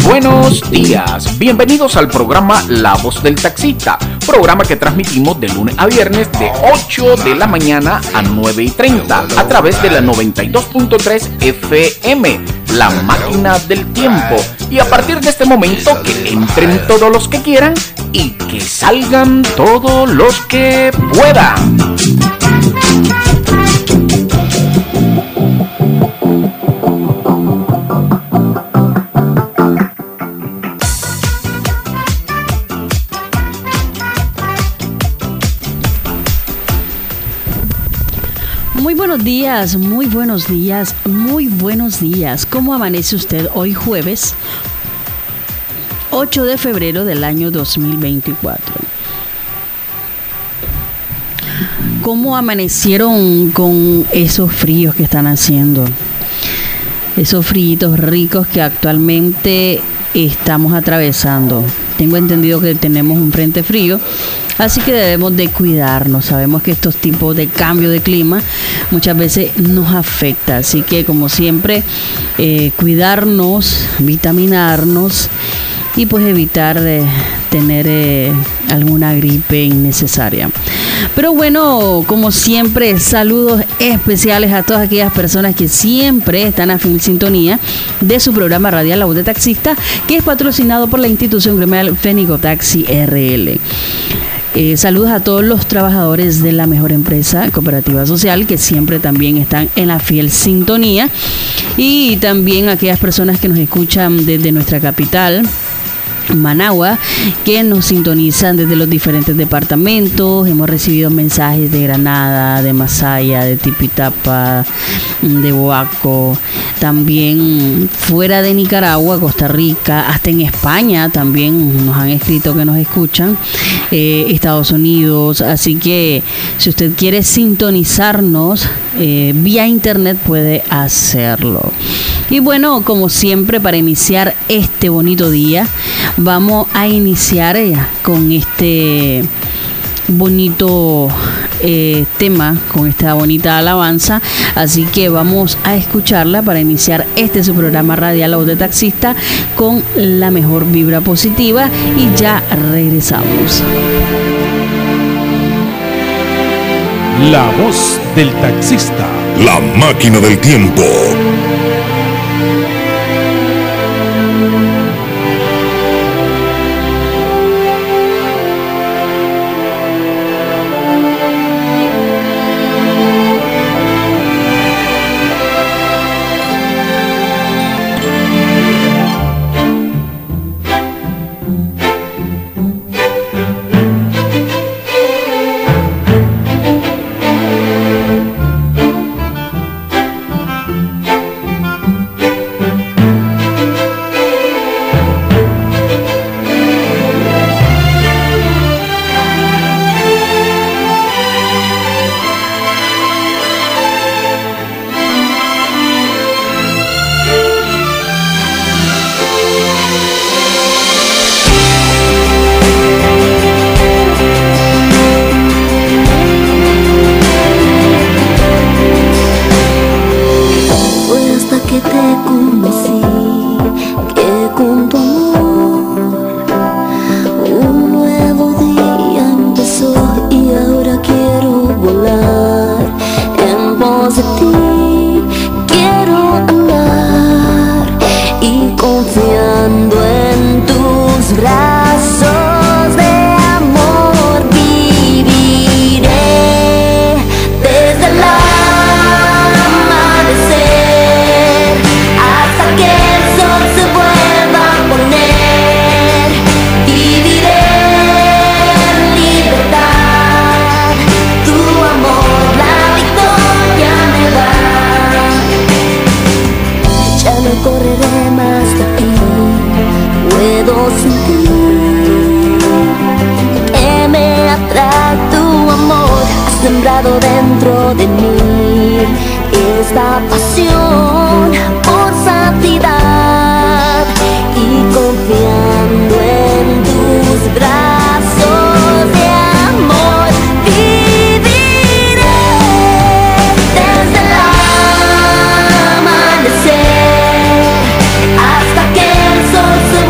buenos días. Bienvenidos al programa La Voz del Taxista, programa que transmitimos de lunes a viernes de 8 de la mañana a 9:30 a través de la 92.3 FM, La Máquina del Tiempo. Y a partir de este momento que entren todos los que quieran y que salgan todos los que puedan. Muy buenos días, muy buenos días, muy buenos días. ¿Cómo amanece usted hoy jueves 8 de febrero del año 2024? ¿Cómo amanecieron con esos fríos que están haciendo? Esos fríos ricos que actualmente estamos atravesando. Tengo entendido que tenemos un frente frío, así que debemos de cuidarnos. Sabemos que estos tipos de cambio de clima muchas veces nos afecta, así que como siempre cuidarnos, vitaminarnos y pues evitar tener alguna gripe innecesaria. Pero bueno, como siempre, saludos especiales a todas aquellas personas que siempre están a fiel sintonía de su programa radial La Voz de Taxista, que es patrocinado por la institución gremial Fenigotaxi RL. Saludos a todos los trabajadores de la mejor empresa cooperativa social que siempre también están en la fiel sintonía, y también a aquellas personas que nos escuchan desde nuestra capital, Managua, que nos sintonizan desde los diferentes departamentos. Hemos recibido mensajes de Granada, de Masaya, de Tipitapa, de Boaco, también fuera de Nicaragua, Costa Rica, hasta en España también nos han escrito que nos escuchan, Estados Unidos. Así que si usted quiere sintonizarnos vía internet puede hacerlo. Y bueno, como siempre, para iniciar este bonito día, vamos a iniciar con este bonito tema, con esta bonita alabanza. Así que vamos a escucharla para iniciar su programa radial La Voz de Taxista con la mejor vibra positiva, y ya regresamos. La Voz del Taxista. La Máquina del Tiempo. Dentro de mí esta pasión por santidad, y confiando en tus brazos de amor viviré desde el amanecer hasta que el sol se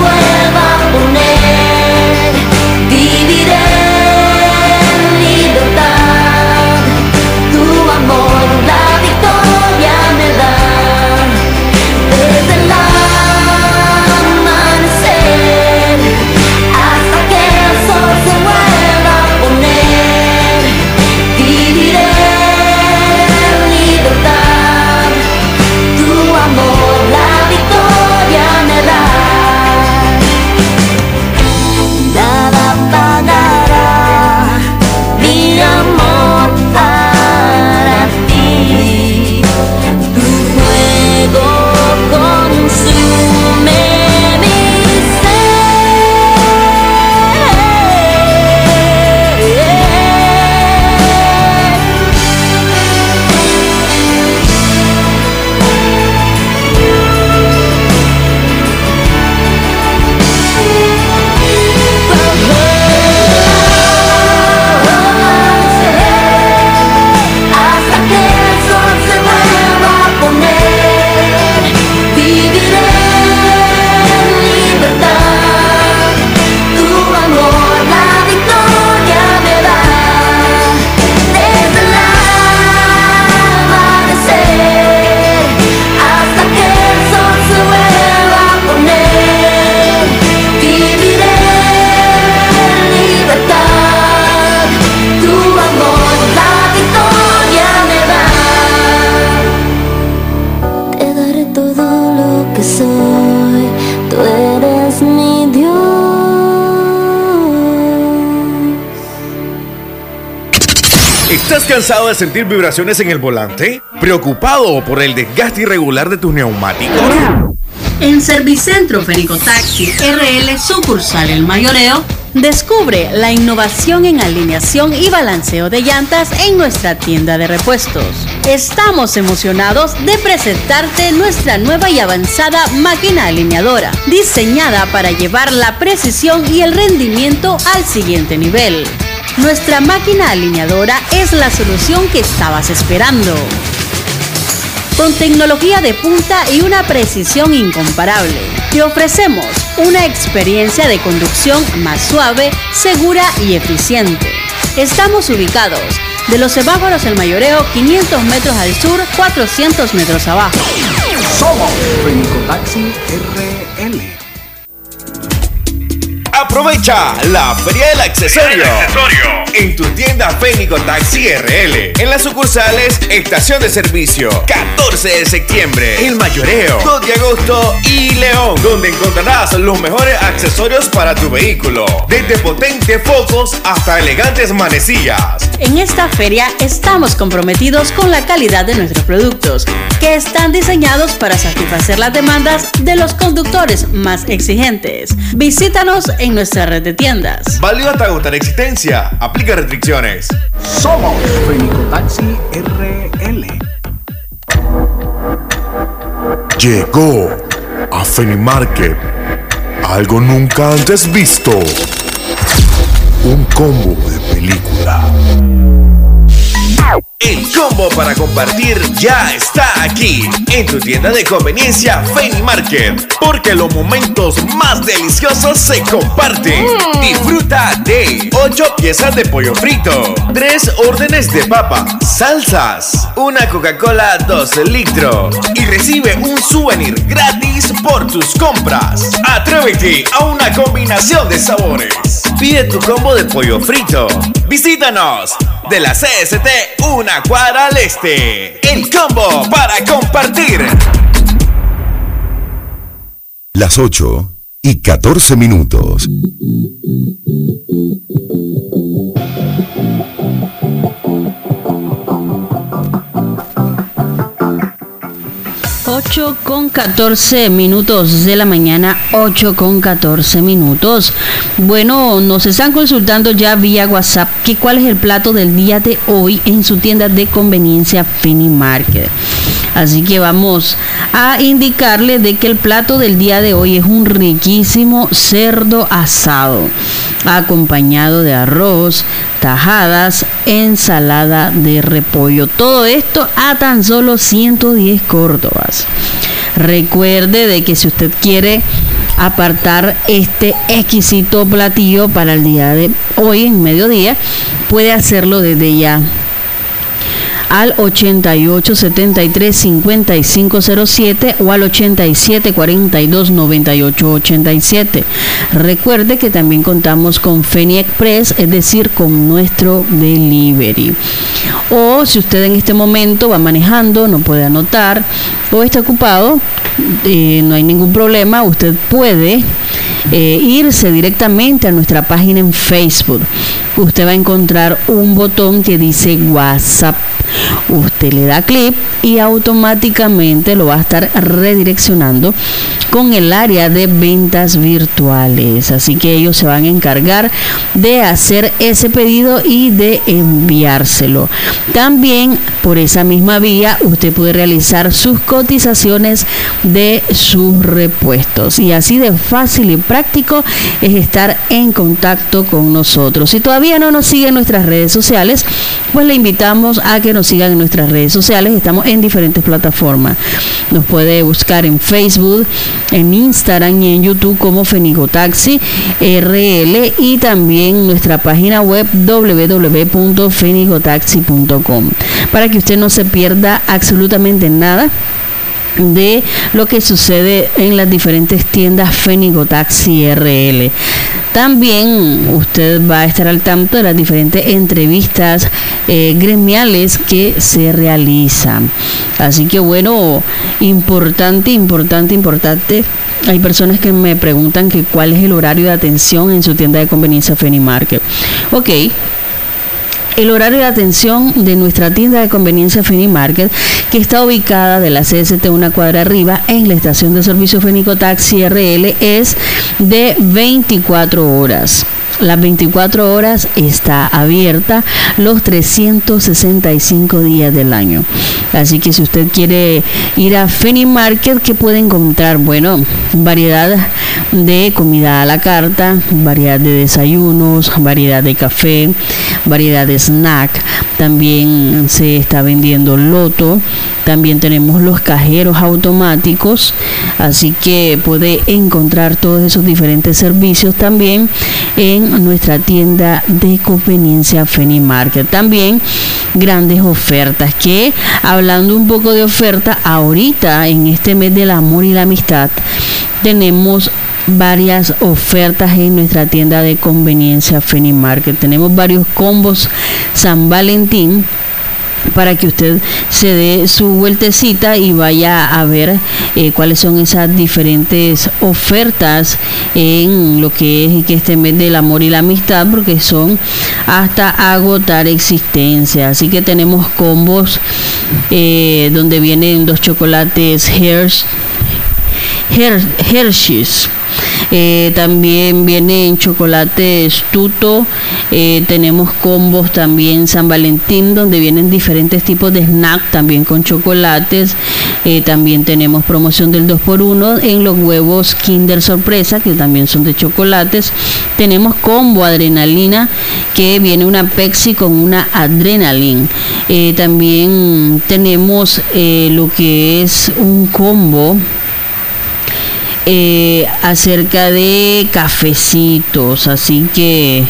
¿Estás cansado de sentir vibraciones en el volante? ¿Preocupado por el desgaste irregular de tus neumáticos? En Servicentro Fénico Taxi RL sucursal El Mayoreo, descubre la innovación en alineación y balanceo de llantas en nuestra tienda de repuestos. Estamos emocionados de presentarte nuestra nueva y avanzada máquina alineadora, diseñada para llevar la precisión y el rendimiento al siguiente nivel. Nuestra máquina alineadora es la solución que estabas esperando. Con tecnología de punta y una precisión incomparable, te ofrecemos una experiencia de conducción más suave, segura y eficiente. Estamos ubicados de los semáforos El Mayoreo, 500 metros al sur, 400 metros abajo. Somos Fénico Taxi RL. Aprovecha la Feria del Accesorio en tu tienda Fénico Taxi RL, en las sucursales Estación de Servicio, 14 de septiembre, El Mayoreo, 2 de agosto y León, donde encontrarás los mejores accesorios para tu vehículo, desde potentes focos hasta elegantes manecillas. En esta feria estamos comprometidos con la calidad de nuestros productos, que están diseñados para satisfacer las demandas de los conductores más exigentes. Visítanos en nuestra red de tiendas. Válido hasta agotar existencia. Aplica restricciones. Somos Fénico Taxi RL. Llegó a Fenimarket algo nunca antes visto. Un combo de película. El combo para compartir ya está aquí en tu tienda de conveniencia Fenimarket, porque los momentos más deliciosos se comparten. Disfruta de 8 piezas de pollo frito, 3 órdenes de papa, salsas, una Coca-Cola 2 litros y recibe un souvenir gratis por tus compras. Atrévete a una combinación de sabores. Pide tu combo de pollo frito. Visítanos de la CST una cuadra al este. El combo para compartir. Las 8:14. 8:14 de la mañana, 8:14. Bueno, nos están consultando ya vía WhatsApp que cuál es el plato del día de hoy en su tienda de conveniencia Fenimarket. Así que vamos a indicarle de que el plato del día de hoy es un riquísimo cerdo asado, acompañado de arroz, tajadas, ensalada de repollo. Todo esto a tan solo 110 córdobas. Recuerde de que si usted quiere apartar este exquisito platillo para el día de hoy, en mediodía, puede hacerlo desde ya al 8873-5507 o al 8742-9887. Recuerde que también contamos con Feni Express, es decir, con nuestro delivery. O si usted en este momento va manejando, no puede anotar o está ocupado, no hay ningún problema, usted puede irse directamente a nuestra página en Facebook. Usted va a encontrar un botón que dice WhatsApp. Usted le da clic y automáticamente lo va a estar redireccionando con el área de ventas virtuales. Así que ellos se van a encargar de hacer ese pedido y de enviárselo. También por esa misma vía usted puede realizar sus cotizaciones de sus repuestos. Y así de fácil y práctico es estar en contacto con nosotros. Si todavía no nos sigue en nuestras redes sociales, pues le invitamos a que nos sigan en nuestras redes sociales. Estamos en diferentes plataformas. Nos puede buscar en Facebook, en Instagram y en YouTube como Fénico Taxi RL, y también nuestra página web www.fenicotaxi.com, para que usted no se pierda absolutamente nada de lo que sucede en las diferentes tiendas Fénico Taxi RL. También usted va a estar al tanto de las diferentes entrevistas gremiales que se realizan. Así que bueno, importante. Hay personas que me preguntan que cuál es el horario de atención en su tienda de conveniencia Fenimarket. Ok. El horario de atención de nuestra tienda de conveniencia Fenimarket, que está ubicada de la CST una cuadra arriba en la estación de servicio Fenicotaxi RL, es de 24 horas. Las 24 horas está abierta los 365 días del año. Así que si usted quiere ir a Fenimarket, ¿qué puede encontrar? Bueno, variedad de comida a la carta, variedad de desayunos, variedad de café, variedad de snack. También se está vendiendo loto. También tenemos los cajeros automáticos, así que puede encontrar todos esos diferentes servicios también en nuestra tienda de conveniencia Fenimarket. También grandes ofertas, que hablando un poco de oferta, ahorita en este mes del amor y la amistad tenemos varias ofertas en nuestra tienda de conveniencia Fenimarket. Tenemos varios combos San Valentín para que usted se dé su vueltecita y vaya a ver cuáles son esas diferentes ofertas en lo que es este mes del amor y la amistad, porque son hasta agotar existencia. Así que tenemos combos donde vienen 2 chocolates Hershey's. También vienen chocolates Tuto. Tenemos combos también San Valentín, donde vienen diferentes tipos de snack también con chocolates. También tenemos promoción del 2x1 en los huevos Kinder Sorpresa, que también son de chocolates. Tenemos combo adrenalina, que viene una Pepsi con una adrenalina. También tenemos lo que es un combo acerca de cafecitos, así que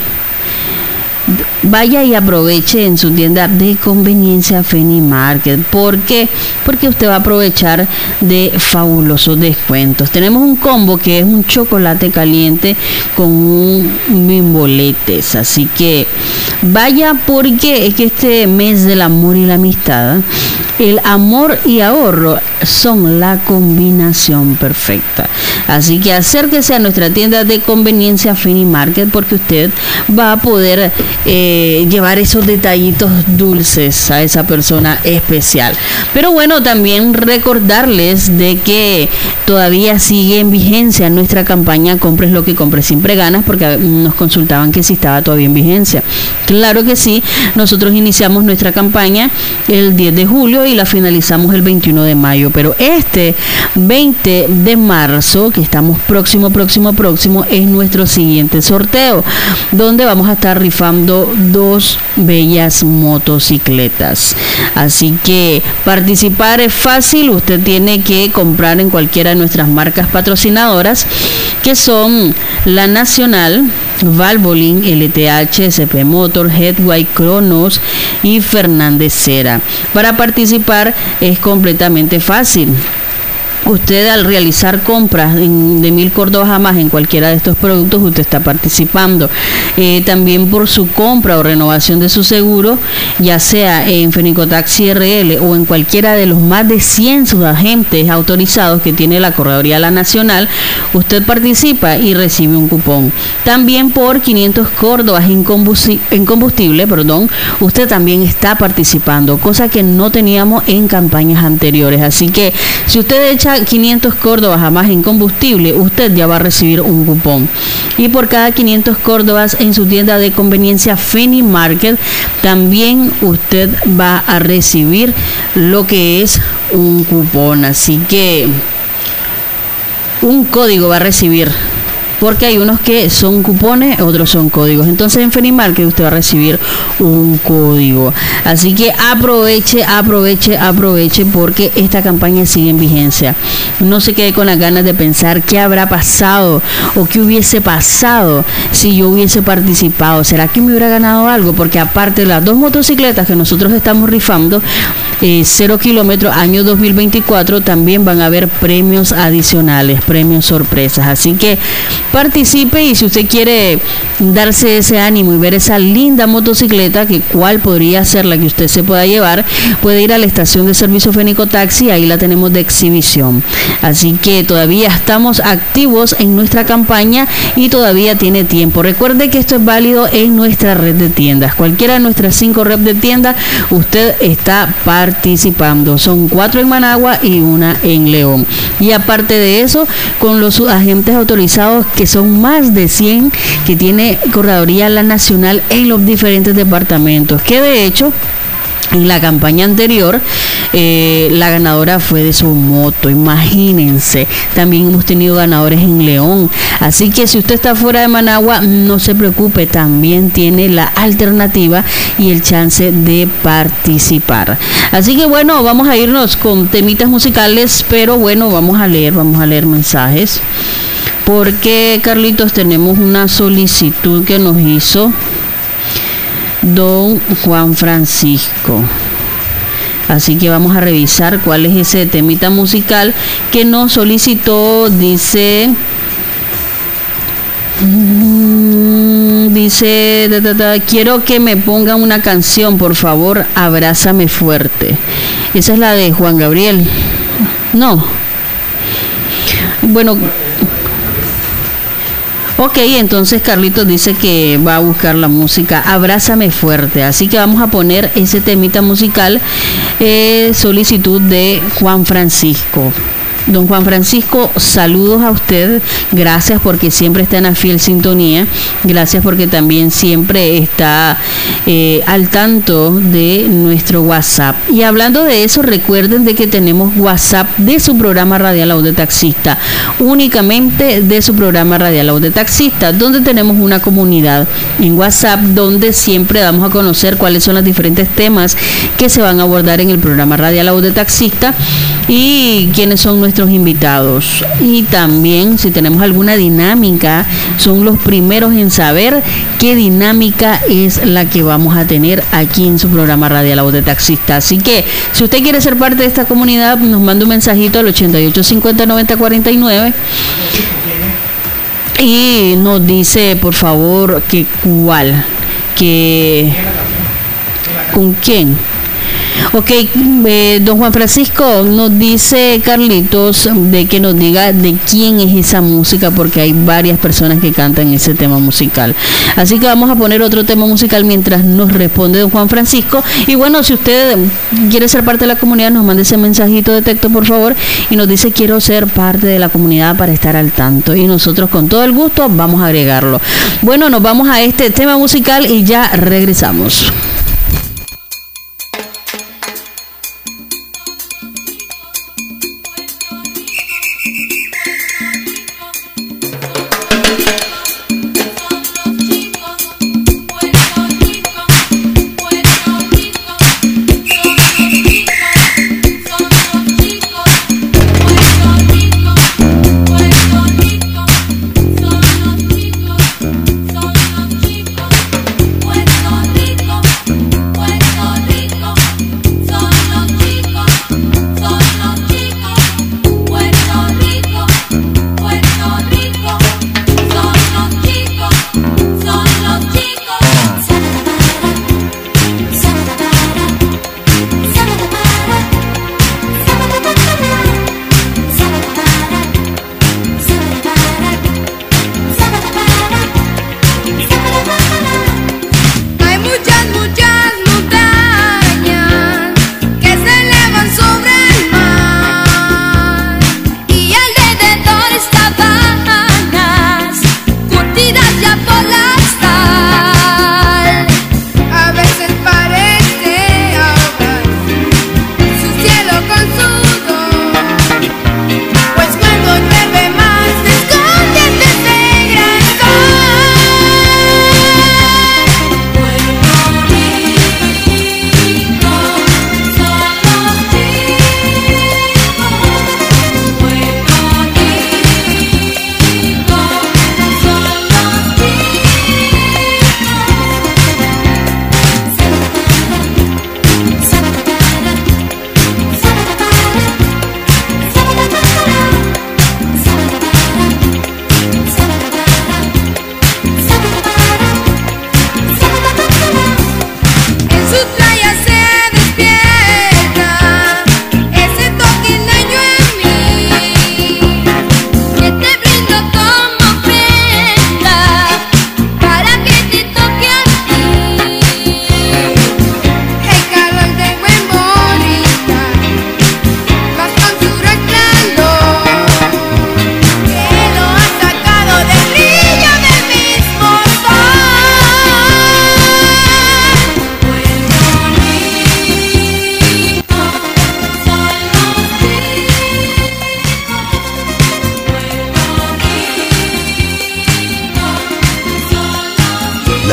vaya y aproveche en su tienda de conveniencia Fenimarket. ¿Por qué? Porque usted va a aprovechar de fabulosos descuentos. Tenemos un combo que es un chocolate caliente con un bimboletes, así que vaya, porque es que este mes del amor y la amistad, el amor y ahorro son la combinación perfecta. Así que acérquese a nuestra tienda de conveniencia Fenimarket, porque usted va a poder llevar esos detallitos dulces a esa persona especial. Pero bueno, también recordarles de que todavía sigue en vigencia nuestra campaña Compres lo que compres, siempre ganas, porque nos consultaban que si estaba todavía en vigencia. Claro que sí, nosotros iniciamos nuestra campaña el 10 de julio y la finalizamos el 21 de mayo, pero este 20 de marzo, que estamos próximo, es nuestro siguiente sorteo, donde vamos a estar rifando 2 bellas motocicletas. Así que participar es fácil. Usted tiene que comprar en cualquiera de nuestras marcas patrocinadoras, que son La Nacional, Valvoline, LTH, SP Motor, Headway, Cronos y Fernández Cera. Para participar es completamente fácil. Usted, al realizar compras de 1,000 córdobas a más en cualquiera de estos productos, usted está participando. También por su compra o renovación de su seguro, ya sea en Fenicotaxi RL o en cualquiera de los más de 100 subagentes autorizados que tiene la Correduría La Nacional, usted participa y recibe un cupón. También por 500 córdobas en combustible, usted también está participando, cosa que no teníamos en campañas anteriores. Así que si usted echa 500 córdobas a más en combustible, usted ya va a recibir un cupón. Y por cada 500 córdobas en su tienda de conveniencia Fenimarket, también usted va a recibir lo que es un cupón. Así que un código va a recibir, porque hay unos que son cupones, otros son códigos. Entonces en Fenimarket usted va a recibir un código. Así que aproveche, porque esta campaña sigue en vigencia. No se quede con las ganas de pensar qué habrá pasado o qué hubiese pasado si yo hubiese participado. ¿Será que me hubiera ganado algo? Porque aparte de las 2 motocicletas que nosotros estamos rifando, 0 kilómetros, año 2024, también van a haber premios adicionales, premios sorpresas. Así que participe, y si usted quiere darse ese ánimo y ver esa linda motocicleta, que cuál podría ser la que usted se pueda llevar, puede ir a la estación de servicio Fénico Taxi, ahí la tenemos de exhibición. Así que todavía estamos activos en nuestra campaña y todavía tiene tiempo. Recuerde que esto es válido en nuestra red de tiendas. Cualquiera de nuestras 5 redes de tiendas, usted está participando. Son 4 en Managua y 1 en León. Y aparte de eso, con los agentes autorizados, que son más de 100, que tiene Correduría La Nacional en los diferentes departamentos, que de hecho en la campaña anterior la ganadora fue de su moto, imagínense. También hemos tenido ganadores en León, así que si usted está fuera de Managua, no se preocupe, también tiene la alternativa y el chance de participar. Así que bueno, vamos a irnos con temitas musicales, pero bueno, vamos a leer mensajes, porque Carlitos, tenemos una solicitud que nos hizo don Juan Francisco. Así que vamos a revisar cuál es ese temita musical que nos solicitó. Dice, quiero que me pongan una canción, por favor, Abrázame Fuerte. Esa es la de Juan Gabriel. No. Bueno. Ok, entonces Carlitos dice que va a buscar la música Abrázame Fuerte. Así que vamos a poner ese temita musical, solicitud de Juan Francisco. Don Juan Francisco, saludos a usted, gracias porque siempre está en la fiel sintonía, gracias porque también siempre está al tanto de nuestro WhatsApp. Y hablando de eso, recuerden de que tenemos WhatsApp de su programa radial Audio Taxista, únicamente de su programa radial Audio Taxista, donde tenemos una comunidad en WhatsApp donde siempre damos a conocer cuáles son los diferentes temas que se van a abordar en el programa radial Audio Taxista y quiénes son nuestros invitados. Y también, si tenemos alguna dinámica, son los primeros en saber qué dinámica es la que vamos a tener aquí en su programa radial Audio Taxista. Así que si usted quiere ser parte de esta comunidad, nos manda un mensajito al 88509049 y nos dice, por favor, que cuál, que con quién. Ok, don Juan Francisco, nos dice Carlitos de que nos diga de quién es esa música, porque hay varias personas que cantan ese tema musical. Así que vamos a poner otro tema musical mientras nos responde don Juan Francisco. Y bueno, si usted quiere ser parte de la comunidad, nos mande ese mensajito de texto, por favor, y nos dice: quiero ser parte de la comunidad para estar al tanto. Y nosotros con todo el gusto vamos a agregarlo. Bueno, nos vamos a este tema musical y ya regresamos.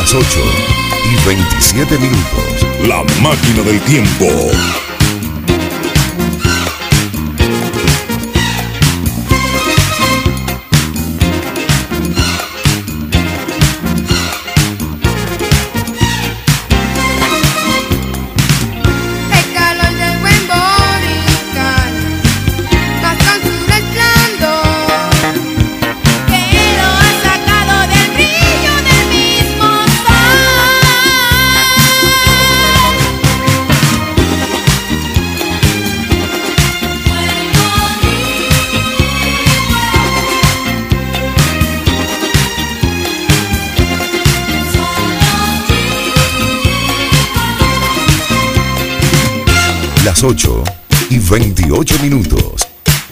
Las 8:27 minutos. La máquina del tiempo. Las 8:28 minutos.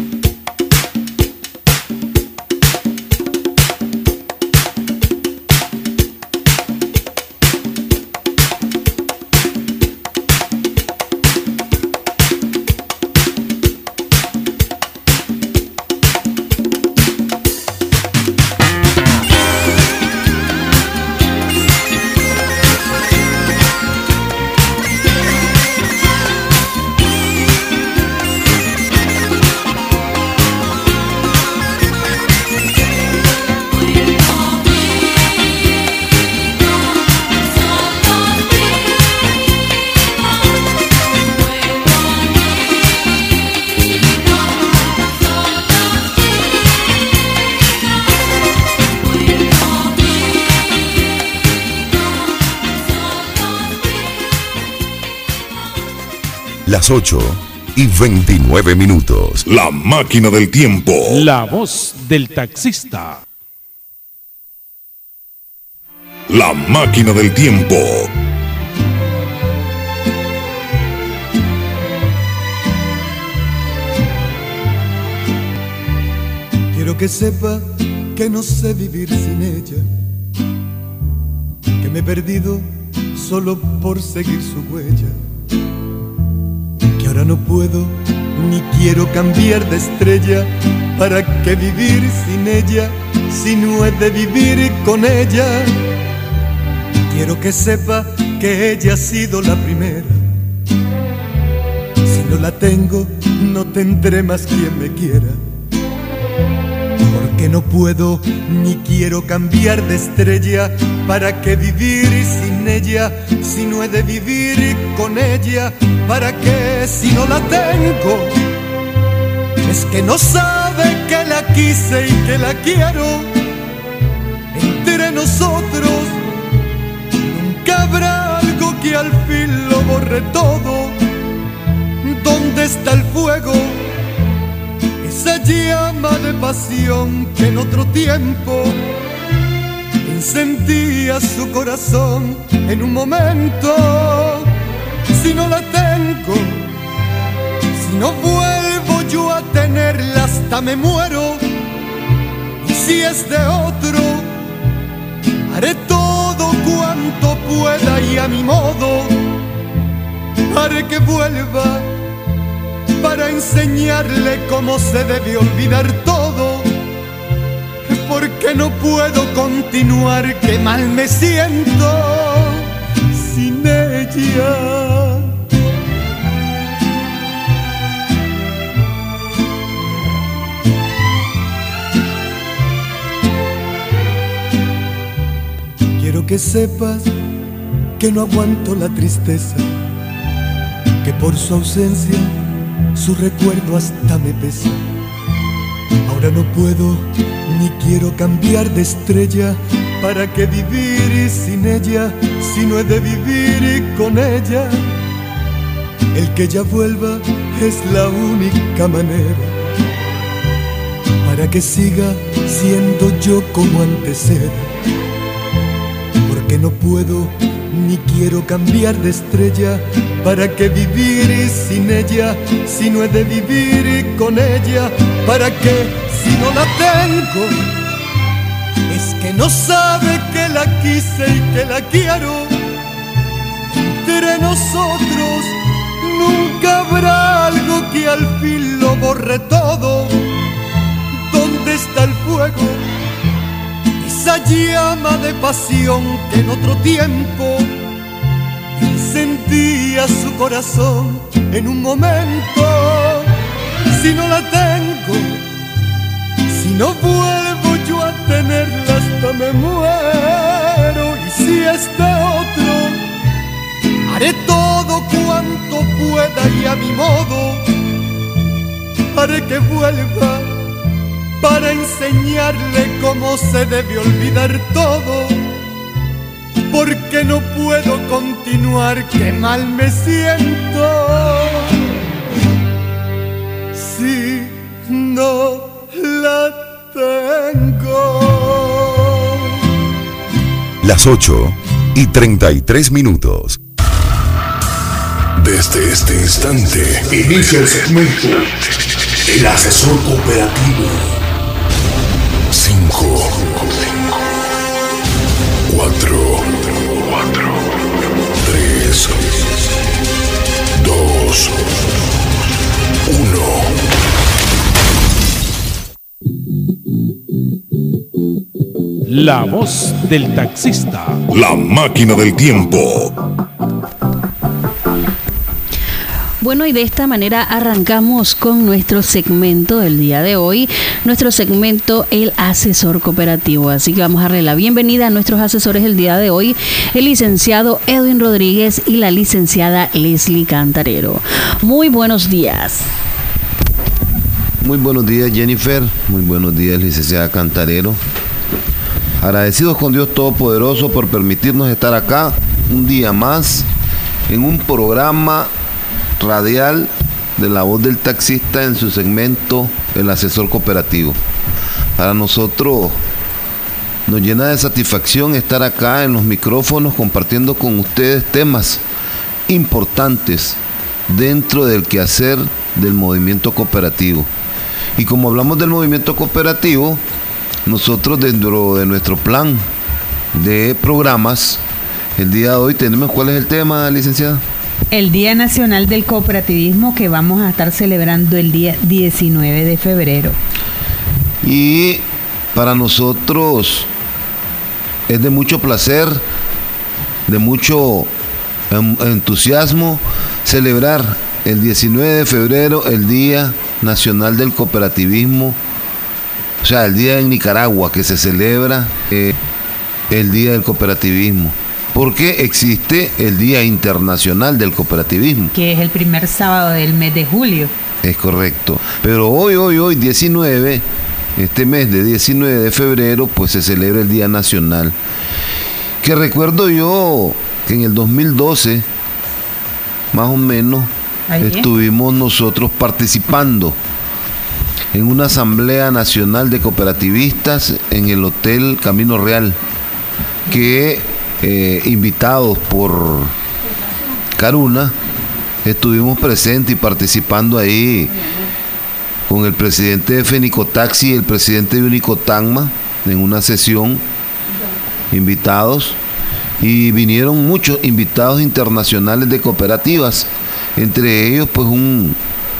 Las 8:29 minutos. La máquina del tiempo. La voz del taxista. La máquina del tiempo. Quiero que sepa que no sé vivir sin ella, que me he perdido solo por seguir su huella, que ahora no puedo ni quiero cambiar de estrella. ¿Para qué vivir sin ella si no he de vivir con ella? Quiero que sepa que ella ha sido la primera. Si no la tengo, no tendré más quien me quiera. Porque no puedo ni quiero cambiar de estrella. ¿Para qué vivir sin ella si no he de vivir con ella? ¿Para qué si no la tengo? Es que no sabe que la quise y que la quiero. Entre nosotros nunca habrá algo que al fin lo borre todo. ¿Dónde está el fuego? Esa llama de pasión que en otro tiempo encendía su corazón en un momento. Si no la tengo, si no vuelvo yo a tenerla hasta me muero. Y si es de otro, haré todo cuanto pueda y a mi modo. Haré que vuelva para enseñarle cómo se debe olvidar todo. Porque no puedo continuar, que mal me siento sin ella. Quiero que sepas que no aguanto la tristeza, que por su ausencia su recuerdo hasta me pesa. Ahora no puedo ni quiero cambiar de estrella. ¿Para qué vivir sin ella si no he de vivir con ella? El que ella vuelva es la única manera para que siga siendo yo como antes era. Porque no puedo ni quiero cambiar de estrella. ¿Para qué vivir sin ella si no he de vivir con ella? ¿Para qué si no la tengo? Es que no sabe que la quise y que la quiero. Entre nosotros nunca habrá algo que al fin lo borre todo. ¿Dónde está el fuego? Esa llama llama de pasión que en otro tiempo encendía su corazón en un momento. Si no la tengo, si no vuelvo yo a tenerla, hasta me muero. Y si es de otro, haré todo cuanto pueda y a mi modo haré que vuelva para enseñarle cómo se debe olvidar todo, porque no puedo continuar, que mal me siento si no la tengo. Las 8:33. Desde este instante inicia el segmento El Asesor Cooperativo. 5, 4, 3, 2, 1. La voz del taxista. La máquina del tiempo. Bueno, y de esta manera arrancamos con nuestro segmento del día de hoy, nuestro segmento El Asesor Cooperativo. Así que vamos a darle la bienvenida a nuestros asesores del día de hoy, el licenciado Edwin Rodríguez y la licenciada Leslie Cantarero. Muy buenos días. Muy buenos días, Jennifer. Muy buenos días, licenciada Cantarero. Agradecidos con Dios Todopoderoso por permitirnos estar acá un día más en un programa radial de La Voz del Taxista en su segmento El Asesor Cooperativo. Para nosotros nos llena de satisfacción estar acá en los micrófonos compartiendo con ustedes temas importantes dentro del quehacer del movimiento cooperativo. Y como hablamos del movimiento cooperativo, nosotros dentro de nuestro plan de programas, el día de hoy tenemos, ¿cuál es el tema, licenciada? El Día Nacional del Cooperativismo, que vamos a estar celebrando el día 19 de febrero. Y para nosotros es de mucho placer, de mucho entusiasmo celebrar el 19 de febrero el Día Nacional del Cooperativismo, o sea, el día en Nicaragua que se celebra el Día del Cooperativismo. Porque existe el Día Internacional del Cooperativismo, que es el primer sábado del mes de julio. Es correcto. Pero hoy, 19, este mes de 19 de febrero, pues se celebra el Día Nacional. Que recuerdo yo que en el 2012, más o menos, estuvimos nosotros participando en una Asamblea Nacional de Cooperativistas en el Hotel Camino Real, que invitados por Caruna, estuvimos presentes y participando ahí con el presidente de Fenicotaxi y el presidente de Unicotanma en una sesión, invitados, y vinieron muchos invitados internacionales de cooperativas, entre ellos pues un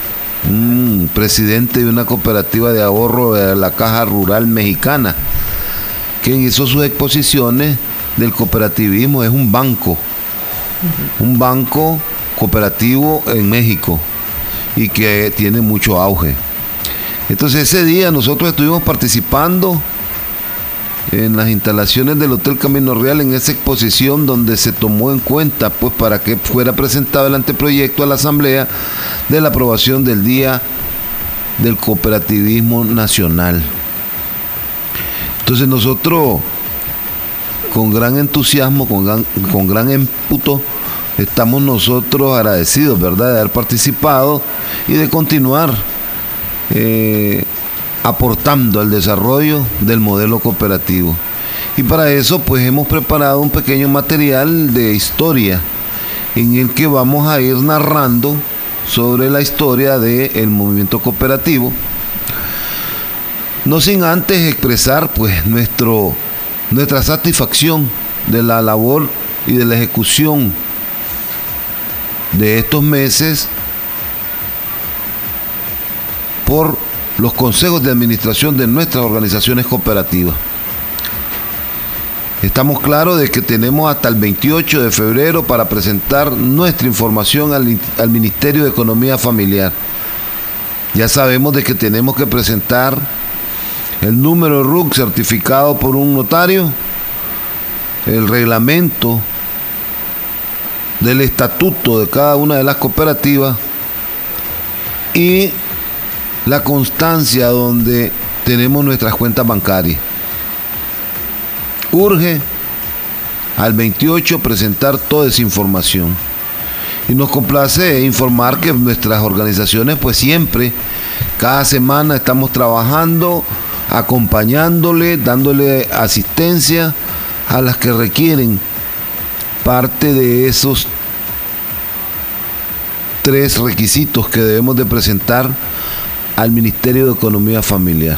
presidente de una cooperativa de ahorro de la Caja Rural Mexicana, que hizo sus exposiciones del cooperativismo. Es un banco cooperativo en México y que tiene mucho auge. Entonces ese día nosotros estuvimos participando en las instalaciones del Hotel Camino Real en esa exposición donde se tomó en cuenta pues para que fuera presentado el anteproyecto a la Asamblea de la aprobación del Día del Cooperativismo Nacional. Entonces nosotros con gran entusiasmo, con gran ímpetu, estamos nosotros agradecidos, ¿verdad?, de haber participado y de continuar aportando al desarrollo del modelo cooperativo. Y para eso, pues hemos preparado un pequeño material de historia en el que vamos a ir narrando sobre la historia del movimiento cooperativo, no sin antes expresar pues nuestra satisfacción de la labor y de la ejecución de estos meses por los consejos de administración de nuestras organizaciones cooperativas. Estamos claros de que tenemos hasta el 28 de febrero para presentar nuestra información al Ministerio de Economía Familiar. Ya sabemos de que tenemos que presentar el número RUC certificado por un notario, el reglamento del estatuto de cada una de las cooperativas y la constancia donde tenemos nuestras cuentas bancarias. Urge al 28 presentar toda esa información. Y nos complace informar que nuestras organizaciones pues siempre, cada semana estamos trabajando, acompañándole, dándole asistencia a las que requieren parte de esos 3 requisitos que debemos de presentar al Ministerio de Economía Familiar.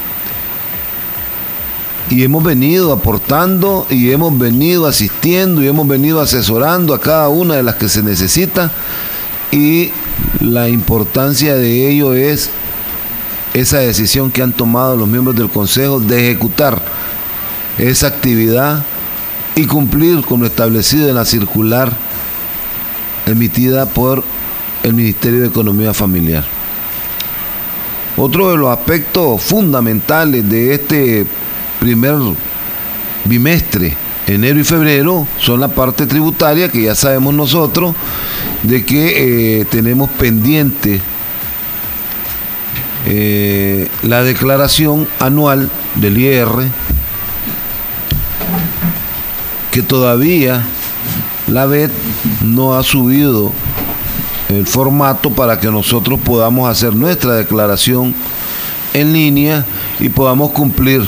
Y hemos venido aportando y hemos venido asistiendo y hemos venido asesorando a cada una de las que se necesita, y la importancia de ello es esa decisión que han tomado los miembros del Consejo de ejecutar esa actividad y cumplir con lo establecido en la circular emitida por el Ministerio de Economía Familiar. Otro de los aspectos fundamentales de este primer bimestre, enero y febrero, son la parte tributaria, que ya sabemos nosotros de que tenemos pendiente la declaración anual del IR, que todavía la BED no ha subido el formato para que nosotros podamos hacer nuestra declaración en línea y podamos cumplir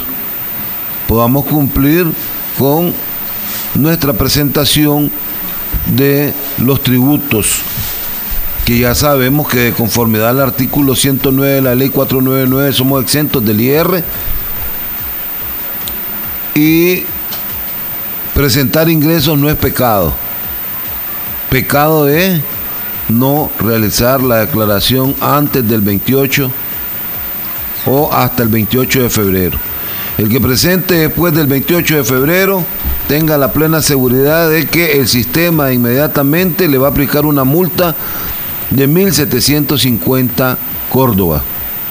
con nuestra presentación de los tributos, que ya sabemos que de conformidad al artículo 109 de la ley 499 somos exentos del IR, y presentar ingresos no es pecado. Pecado es no realizar la declaración antes del 28 o hasta el 28 de febrero. El que presente después del 28 de febrero tenga la plena seguridad de que el sistema inmediatamente le va a aplicar una multa de 1.750 Córdoba.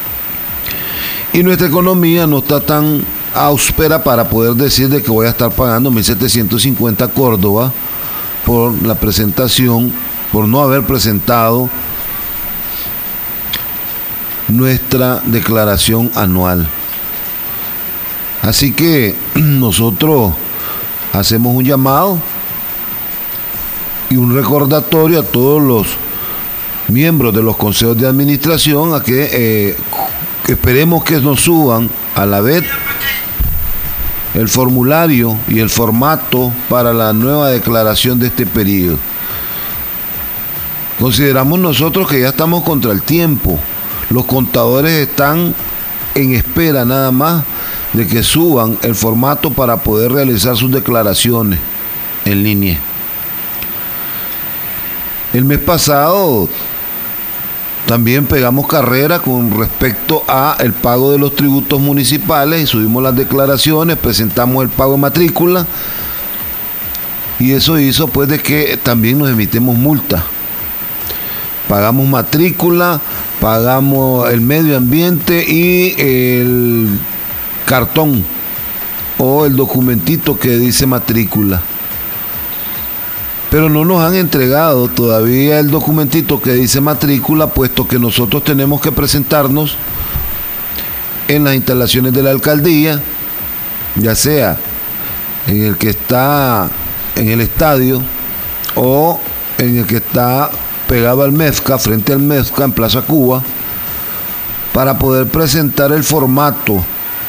Y nuestra economía no está tan áuspera para poder decir de que voy a estar pagando 1.750 Córdoba por la presentación, por no haber presentado nuestra declaración anual. Así que nosotros hacemos un llamado y un recordatorio a todos los miembros de los consejos de administración a que esperemos que nos suban a la BED el formulario y el formato para la nueva declaración de este periodo. Consideramos nosotros que ya estamos contra el tiempo. Los contadores están en espera nada más de que suban el formato para poder realizar sus declaraciones en línea. El mes pasado también pegamos carrera con respecto a el pago de los tributos municipales y subimos las declaraciones, presentamos el pago de matrícula, y eso hizo pues de que también nos emitemos multa. Pagamos matrícula, pagamos el medio ambiente y el cartón o el documentito que dice matrícula. Pero no nos han entregado todavía el documentito que dice matrícula, puesto que nosotros tenemos que presentarnos en las instalaciones de la alcaldía, ya sea en el que está en el estadio o en el que está pegado al MEFCA, frente al MEFCA en Plaza Cuba, para poder presentar el formato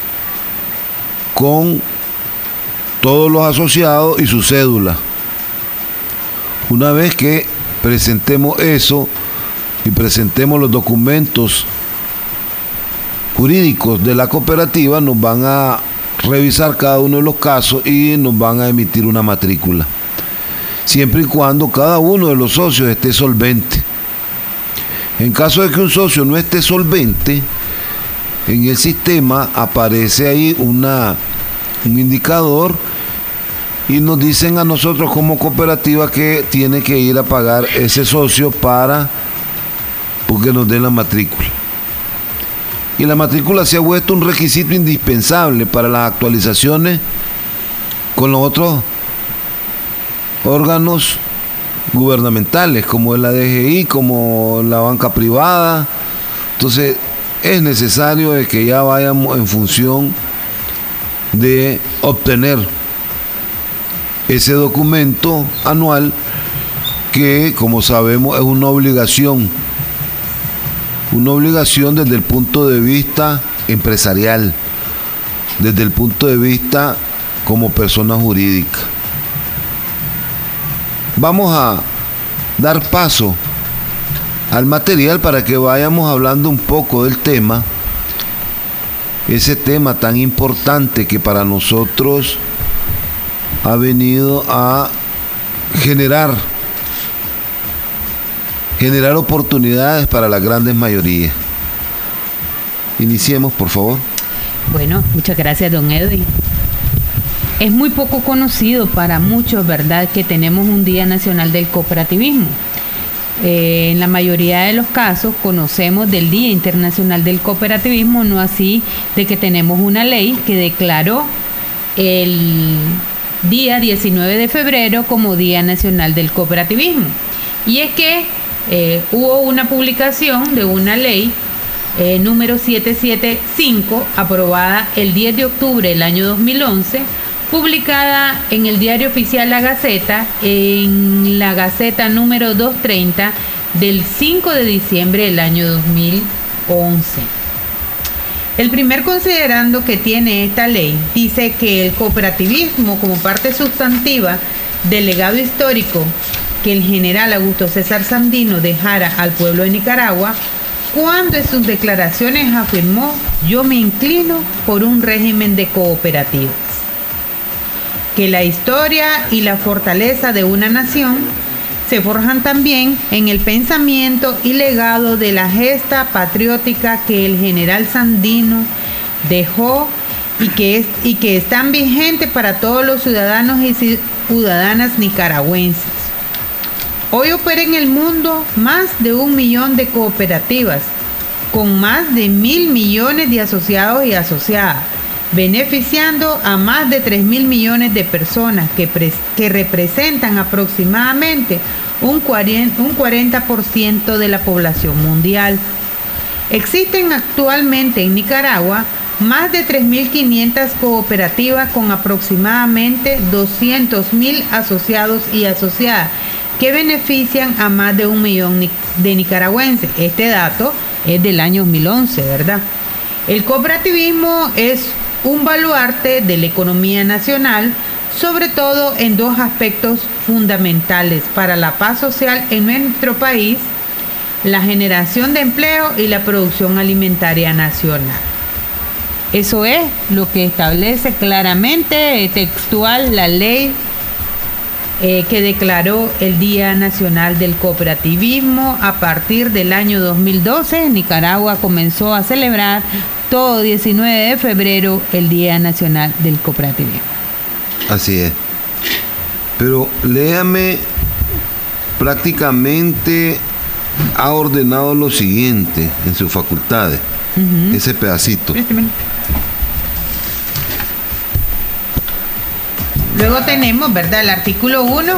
con todos los asociados y su cédula. Una vez que presentemos eso y presentemos los documentos jurídicos de la cooperativa, nos van a revisar cada uno de los casos y nos van a emitir una matrícula, siempre y cuando cada uno de los socios esté solvente. En caso de que un socio no esté solvente, en el sistema aparece ahí un indicador y nos dicen a nosotros como cooperativa que tiene que ir a pagar ese socio porque nos den la matrícula. Y la matrícula se ha vuelto un requisito indispensable para las actualizaciones con los otros órganos gubernamentales, como la DGI, como la banca privada. Entonces es necesario de que ya vayamos en función de obtener ese documento anual que, como sabemos, es una obligación desde el punto de vista empresarial, desde el punto de vista como persona jurídica. Vamos a dar paso al material para que vayamos hablando un poco del tema, ese tema tan importante que para nosotros ha venido a generar oportunidades para las grandes mayorías. Iniciemos, por favor. Bueno, muchas gracias, don Edwin. Es muy poco conocido para muchos, ¿verdad?, que tenemos un Día Nacional del Cooperativismo. En la mayoría de los casos conocemos del Día Internacional del Cooperativismo, no así de que tenemos una ley que declaró el día 19 de febrero como Día Nacional del Cooperativismo. Y es que hubo una publicación de una ley número 775, aprobada el 10 de octubre del año 2011, publicada en el Diario Oficial La Gaceta, en la Gaceta número 230 del 5 de diciembre del año 2011. El primer considerando que tiene esta ley dice que el cooperativismo, como parte sustantiva del legado histórico que el general Augusto César Sandino dejara al pueblo de Nicaragua, cuando en sus declaraciones afirmó: yo me inclino por un régimen de cooperativas. Que la historia y la fortaleza de una nación se forjan también en el pensamiento y legado de la gesta patriótica que el general Sandino dejó y que están vigentes para todos los ciudadanos y ciudadanas nicaragüenses. Hoy opera en el mundo más de 1 millón de cooperativas, con más de 1.000 millones de asociados y asociadas, beneficiando a más de 3.000 millones de personas que representan aproximadamente un 40% de la población mundial. Existen actualmente en Nicaragua más de 3.500 cooperativas con aproximadamente 200.000 asociados y asociadas que benefician a más de 1 millón de nicaragüenses. Este dato es del año 2011, ¿verdad? El cooperativismo es un baluarte de la economía nacional, sobre todo en dos aspectos fundamentales para la paz social en nuestro país: la generación de empleo y la producción alimentaria nacional. Eso es lo que establece claramente, textual, la ley que declaró el Día Nacional del Cooperativismo. A partir del año 2012, Nicaragua comenzó a celebrar todo 19 de febrero el Día Nacional del Cooperativismo. Así es. Pero léame, prácticamente ha ordenado lo siguiente en sus facultades, ese pedacito. Luego tenemos, ¿verdad?, el artículo 1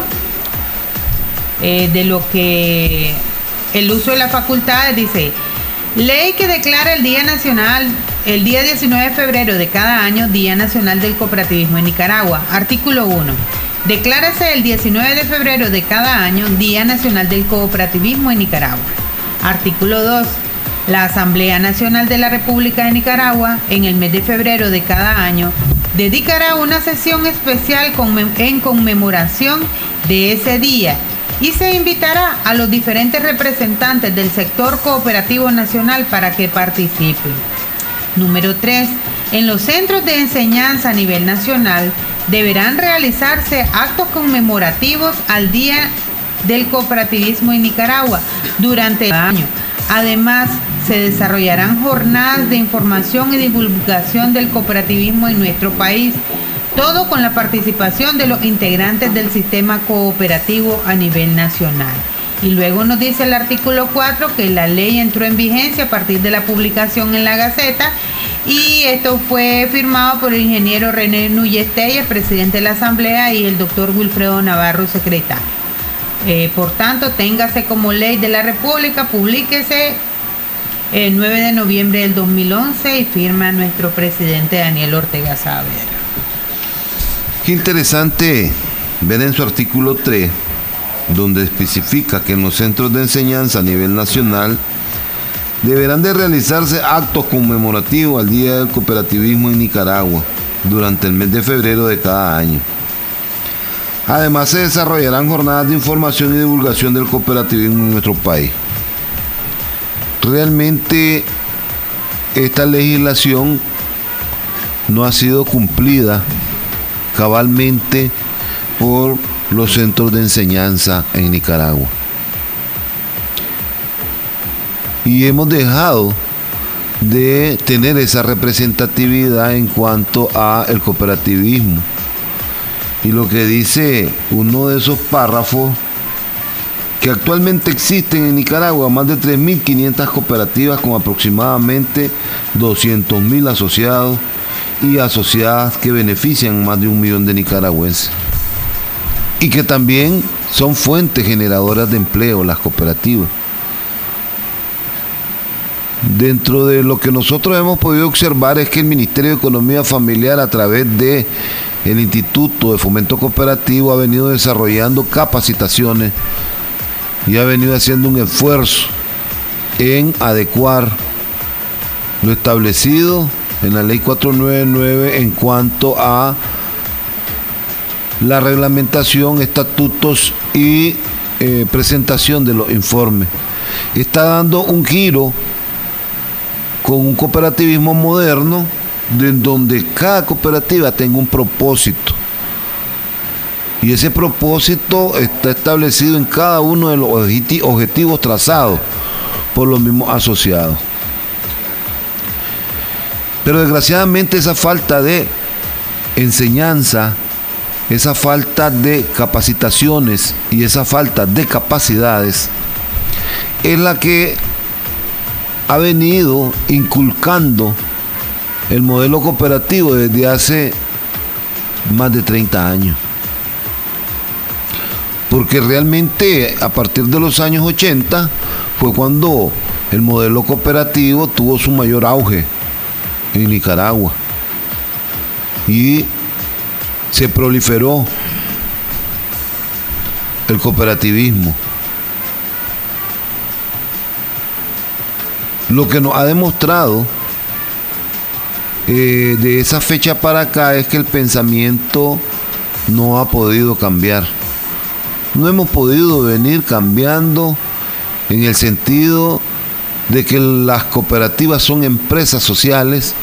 de lo que el uso de las facultades dice: ley que declara el Día Nacional, el día 19 de febrero de cada año, Día Nacional del Cooperativismo en Nicaragua. Artículo 1. Declárase el 19 de febrero de cada año Día Nacional del Cooperativismo en Nicaragua. Artículo 2. La Asamblea Nacional de la República de Nicaragua, en el mes de febrero de cada año, dedicará una sesión especial en conmemoración de ese día y se invitará a los diferentes representantes del sector cooperativo nacional para que participen. Número 3. En los centros de enseñanza a nivel nacional deberán realizarse actos conmemorativos al Día del Cooperativismo en Nicaragua durante el año. Además, se desarrollarán jornadas de información y divulgación del cooperativismo en nuestro país Todo con la participación de los integrantes del sistema cooperativo a nivel nacional. Y luego nos dice el artículo 4 que la ley entró en vigencia a partir de la publicación en la Gaceta, y esto fue firmado por el ingeniero René Núñez Telles, presidente de la Asamblea, y el doctor Wilfredo Navarro, secretario. Por tanto, téngase como ley de la República, publíquese el 9 de noviembre del 2011 y firma nuestro presidente Daniel Ortega Saavedra. Qué interesante ver en su artículo 3, donde especifica que en los centros de enseñanza a nivel nacional deberán de realizarse actos conmemorativos al Día del Cooperativismo en Nicaragua durante el mes de febrero de cada año. Además, se desarrollarán jornadas de información y divulgación del cooperativismo en nuestro país. Realmente esta legislación no ha sido cumplida cabalmente por los centros de enseñanza en Nicaragua. Y hemos dejado de tener esa representatividad en cuanto a el cooperativismo. Y lo que dice uno de esos párrafos, que actualmente existen en Nicaragua más de 3.500 cooperativas con aproximadamente 200.000 asociados y asociadas que benefician más de 1 millón de nicaragüenses. Y que también son fuentes generadoras de empleo las cooperativas. Dentro de lo que nosotros hemos podido observar es que el Ministerio de Economía Familiar, a través de el Instituto de Fomento Cooperativo, ha venido desarrollando capacitaciones y ha venido haciendo un esfuerzo en adecuar lo establecido en la Ley 499 en cuanto a la reglamentación, estatutos y presentación de los informes. Está dando un giro con un cooperativismo moderno, en donde cada cooperativa tenga un propósito, y ese propósito está establecido en cada uno de los objetivos trazados por los mismos asociados. Pero desgraciadamente esa falta de enseñanza, esa falta de capacitaciones y esa falta de capacidades es la que ha venido inculcando el modelo cooperativo desde hace más de 30 años. Porque realmente a partir de los años 80 fue cuando el modelo cooperativo tuvo su mayor auge en Nicaragua y se proliferó el cooperativismo. Lo que nos ha demostrado de esa fecha para acá es que el pensamiento no ha podido cambiar. No hemos podido venir cambiando en el sentido de que las cooperativas son empresas sociales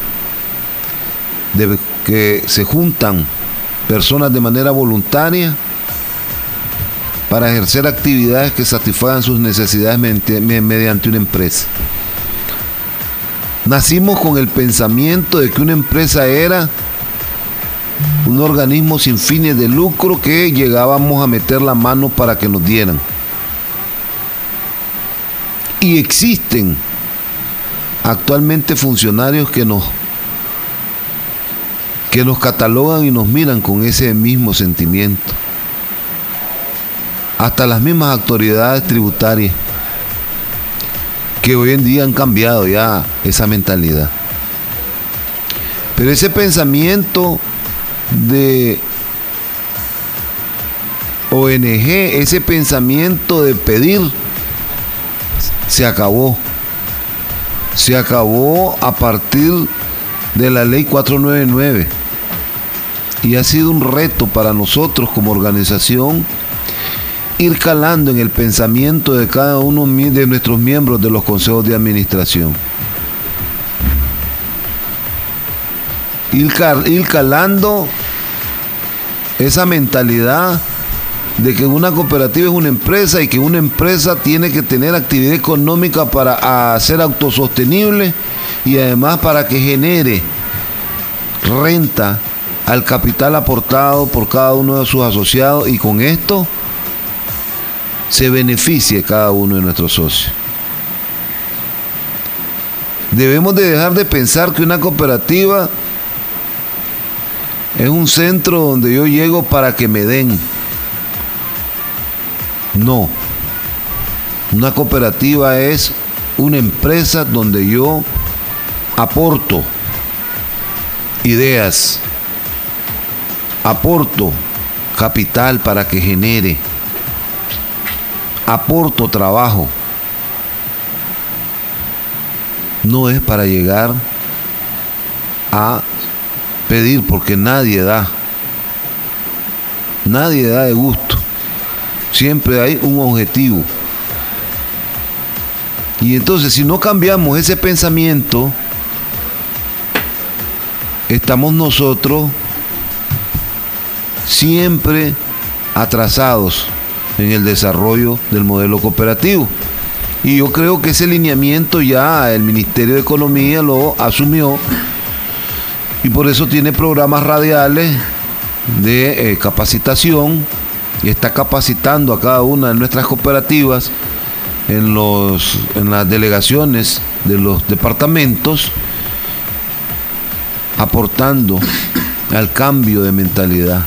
que se juntan personas de manera voluntaria para ejercer actividades que satisfagan sus necesidades mediante una empresa. Nacimos con el pensamiento de que una empresa era un organismo sin fines de lucro que llegábamos a meter la mano para que nos dieran. Y existen actualmente funcionarios que nos catalogan y nos miran con ese mismo sentimiento. Hasta las mismas autoridades tributarias, que hoy en día han cambiado ya esa mentalidad. Pero ese pensamiento de ONG, ese pensamiento de pedir, se acabó. Se acabó a partir de la Ley 499. Y ha sido un reto para nosotros como organización ir calando en el pensamiento de cada uno de nuestros miembros de los consejos de administración. Ir calando esa mentalidad de que una cooperativa es una empresa y que una empresa tiene que tener actividad económica para ser autosostenible y además para que genere renta al capital aportado por cada uno de sus asociados, y con esto se beneficie cada uno de nuestros socios. Debemos de dejar de pensar que una cooperativa es un centro donde yo llego para que me den. No. Una cooperativa es una empresa donde yo aporto ideas, aporto capital para que genere, aporto trabajo. No es para llegar a pedir, porque nadie da de gusto. Siempre hay un objetivo. Y entonces, si no cambiamos ese pensamiento, estamos nosotros siempre atrasados en el desarrollo del modelo cooperativo. Y yo creo que ese lineamiento ya el Ministerio de Economía lo asumió, y por eso tiene programas radiales de capacitación, y está capacitando a cada una de nuestras cooperativas en las delegaciones de los departamentos, aportando al cambio de mentalidad.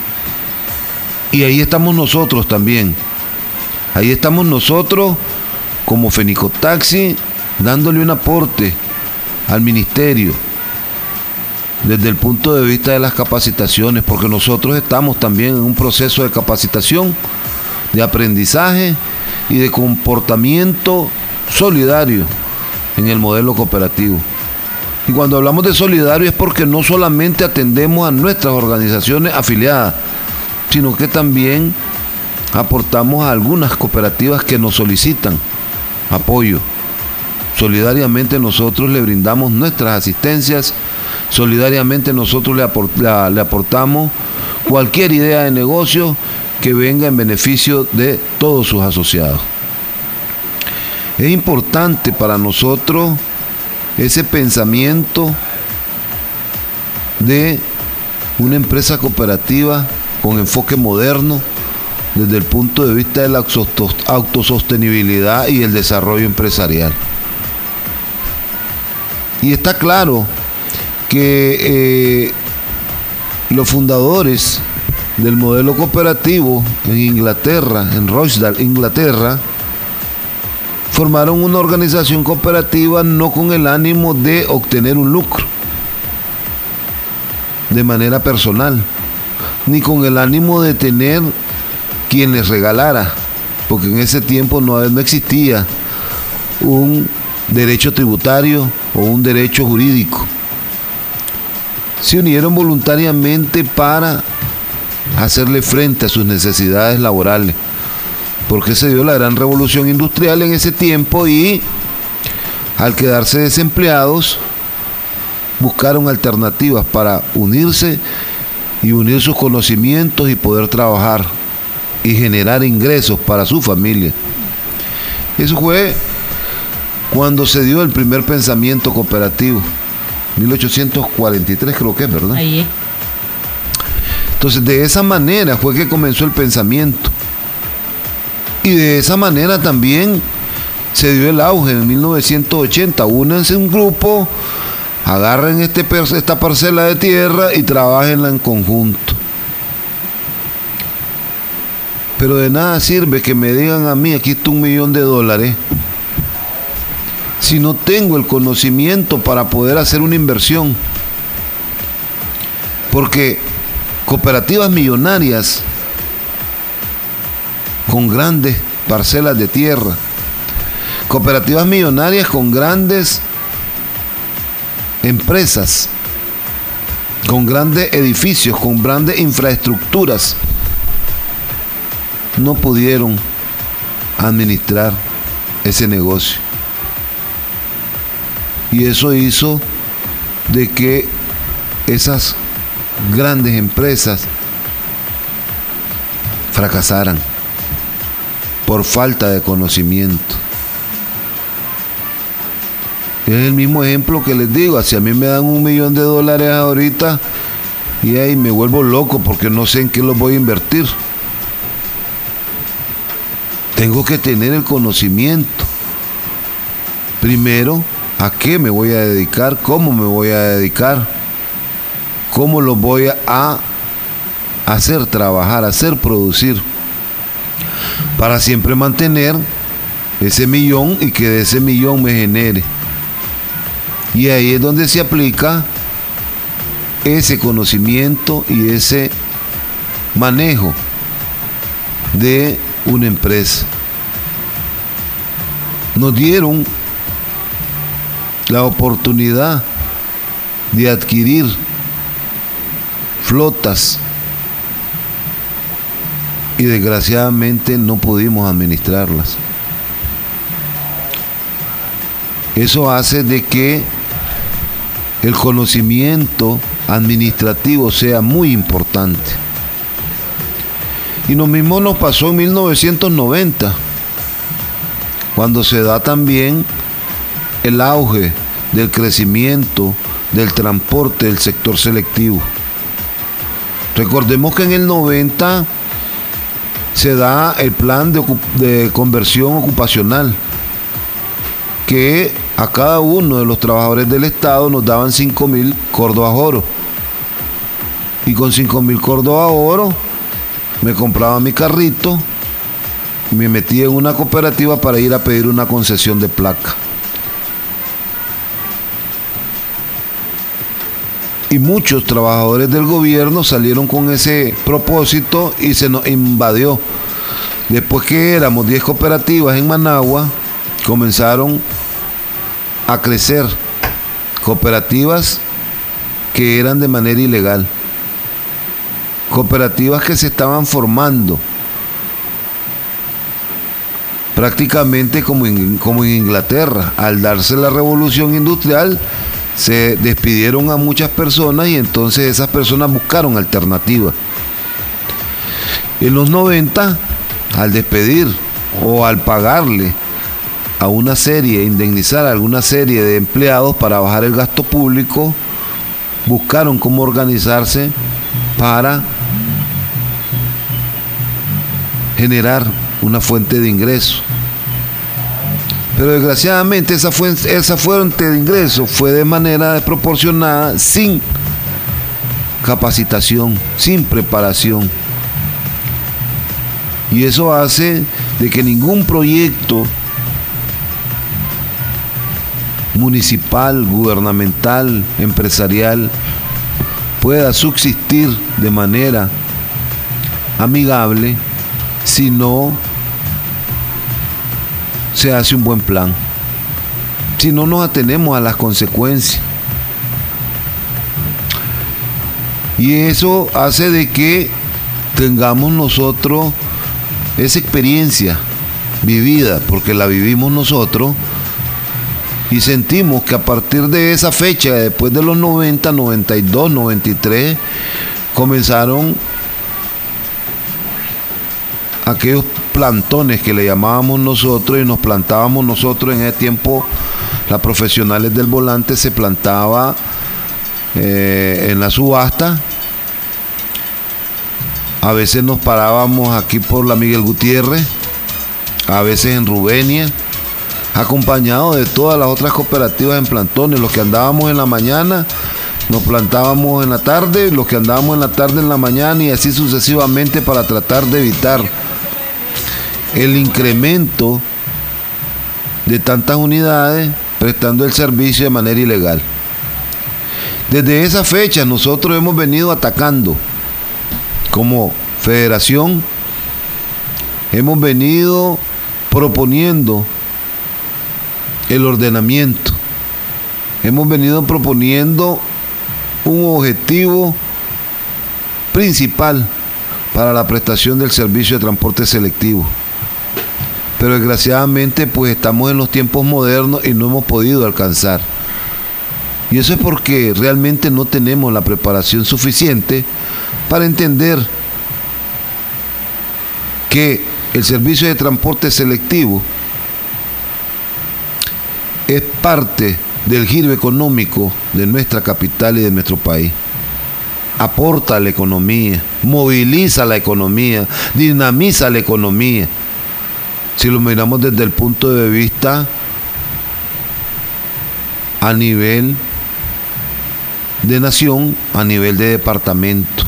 Y ahí estamos nosotros también. Ahí estamos nosotros como Fenicotaxi, dándole un aporte al ministerio desde el punto de vista de las capacitaciones, porque nosotros estamos también en un proceso de capacitación, de aprendizaje y de comportamiento solidario en el modelo cooperativo. Y cuando hablamos de solidario es porque no solamente atendemos a nuestras organizaciones afiliadas, sino que también aportamos a algunas cooperativas que nos solicitan apoyo. Solidariamente nosotros le brindamos nuestras asistencias, solidariamente nosotros le aportamos cualquier idea de negocio que venga en beneficio de todos sus asociados. Es importante para nosotros ese pensamiento de una empresa cooperativa con enfoque moderno desde el punto de vista de la autosostenibilidad y el desarrollo empresarial. Y está claro que los fundadores del modelo cooperativo en Inglaterra, en Rochdale, Inglaterra, formaron una organización cooperativa no con el ánimo de obtener un lucro de manera personal, ni con el ánimo de tener quien les regalara, porque en ese tiempo no existía un derecho tributario o un derecho jurídico. Se unieron voluntariamente para hacerle frente a sus necesidades laborales, porque se dio la gran revolución industrial en ese tiempo, y al quedarse desempleados buscaron alternativas para unirse y unir sus conocimientos y poder trabajar y generar ingresos para su familia. Eso fue cuando se dio el primer pensamiento cooperativo, 1843 creo que es, ¿verdad? Ahí es. Entonces, de esa manera fue que comenzó el pensamiento. Y de esa manera también se dio el auge en 1980. Únanse un grupo, agarren esta parcela de tierra y trabajenla en conjunto. Pero de nada sirve que me digan a mí, aquí está $1 millón, si no tengo el conocimiento para poder hacer una inversión. Porque cooperativas millonarias con grandes parcelas de tierra, cooperativas millonarias con grandes empresas, con grandes edificios, con grandes infraestructuras, no pudieron administrar ese negocio. Y eso hizo de que esas grandes empresas fracasaran por falta de conocimiento. Es el mismo ejemplo que les digo. Si a mí me dan $1 millón ahorita, y ahí me vuelvo loco porque no sé en qué los voy a invertir. Tengo que tener el conocimiento. Primero, ¿a qué me voy a dedicar? ¿Cómo me voy a dedicar? ¿Cómo los voy a hacer trabajar, hacer producir? Para siempre mantener ese millón y que de ese millón me genere. Y ahí es donde se aplica ese conocimiento y ese manejo de una empresa. Nos dieron la oportunidad de adquirir flotas y desgraciadamente no pudimos administrarlas. Eso hace de que el conocimiento administrativo sea muy importante. Y lo mismo nos pasó en 1990, cuando se da también el auge del crecimiento del transporte del sector selectivo. Recordemos que en el 90 se da el plan de conversión ocupacional, que a cada uno de los trabajadores del Estado nos daban 5.000 córdobas oro. Y con 5.000 córdobas oro me compraba mi carrito y me metía en una cooperativa para ir a pedir una concesión de placa. Y muchos trabajadores del gobierno salieron con ese propósito y se nos invadió. Después que éramos 10 cooperativas en Managua, comenzaron a crecer cooperativas que eran de manera ilegal, cooperativas que se estaban formando prácticamente como en Inglaterra. Al darse la revolución industrial se despidieron a muchas personas y entonces esas personas buscaron alternativas. En los 90, al despedir o al pagarle a una serie, indemnizar a alguna serie de empleados para bajar el gasto público, buscaron cómo organizarse para generar una fuente de ingreso. Pero desgraciadamente esa fuente de ingreso fue de manera desproporcionada, sin capacitación, sin preparación. Y eso hace de que ningún proyecto municipal, gubernamental, empresarial pueda subsistir de manera amigable si no se hace un buen plan, si no nos atenemos a las consecuencias. Y eso hace de que tengamos nosotros esa experiencia vivida, porque la vivimos nosotros, y sentimos que a partir de esa fecha, después de los 90, 92, 93, comenzaron aquellos plantones que le llamábamos nosotros, y nos plantábamos nosotros. En ese tiempo las profesionales del volante se plantaba en la subasta. A veces nos parábamos aquí por la Miguel Gutiérrez, a veces en Rubenia, acompañados de todas las otras cooperativas en plantones. Los que andábamos en la mañana nos plantábamos en la tarde, los que andábamos en la tarde en la mañana, y así sucesivamente, para tratar de evitar el incremento de tantas unidades prestando el servicio de manera ilegal. Desde esa fecha nosotros hemos venido atacando como federación, hemos venido proponiendo el ordenamiento, hemos venido proponiendo un objetivo principal para la prestación del servicio de transporte selectivo. Pero desgraciadamente pues estamos en los tiempos modernos y no hemos podido alcanzar. Y eso es porque realmente no tenemos la preparación suficiente para entender que el servicio de transporte selectivo es parte del giro económico de nuestra capital y de nuestro país. aporta a la economía, moviliza la economía, dinamiza la economía. Si lo miramos desde el punto de vista a nivel de nación, a nivel de departamento.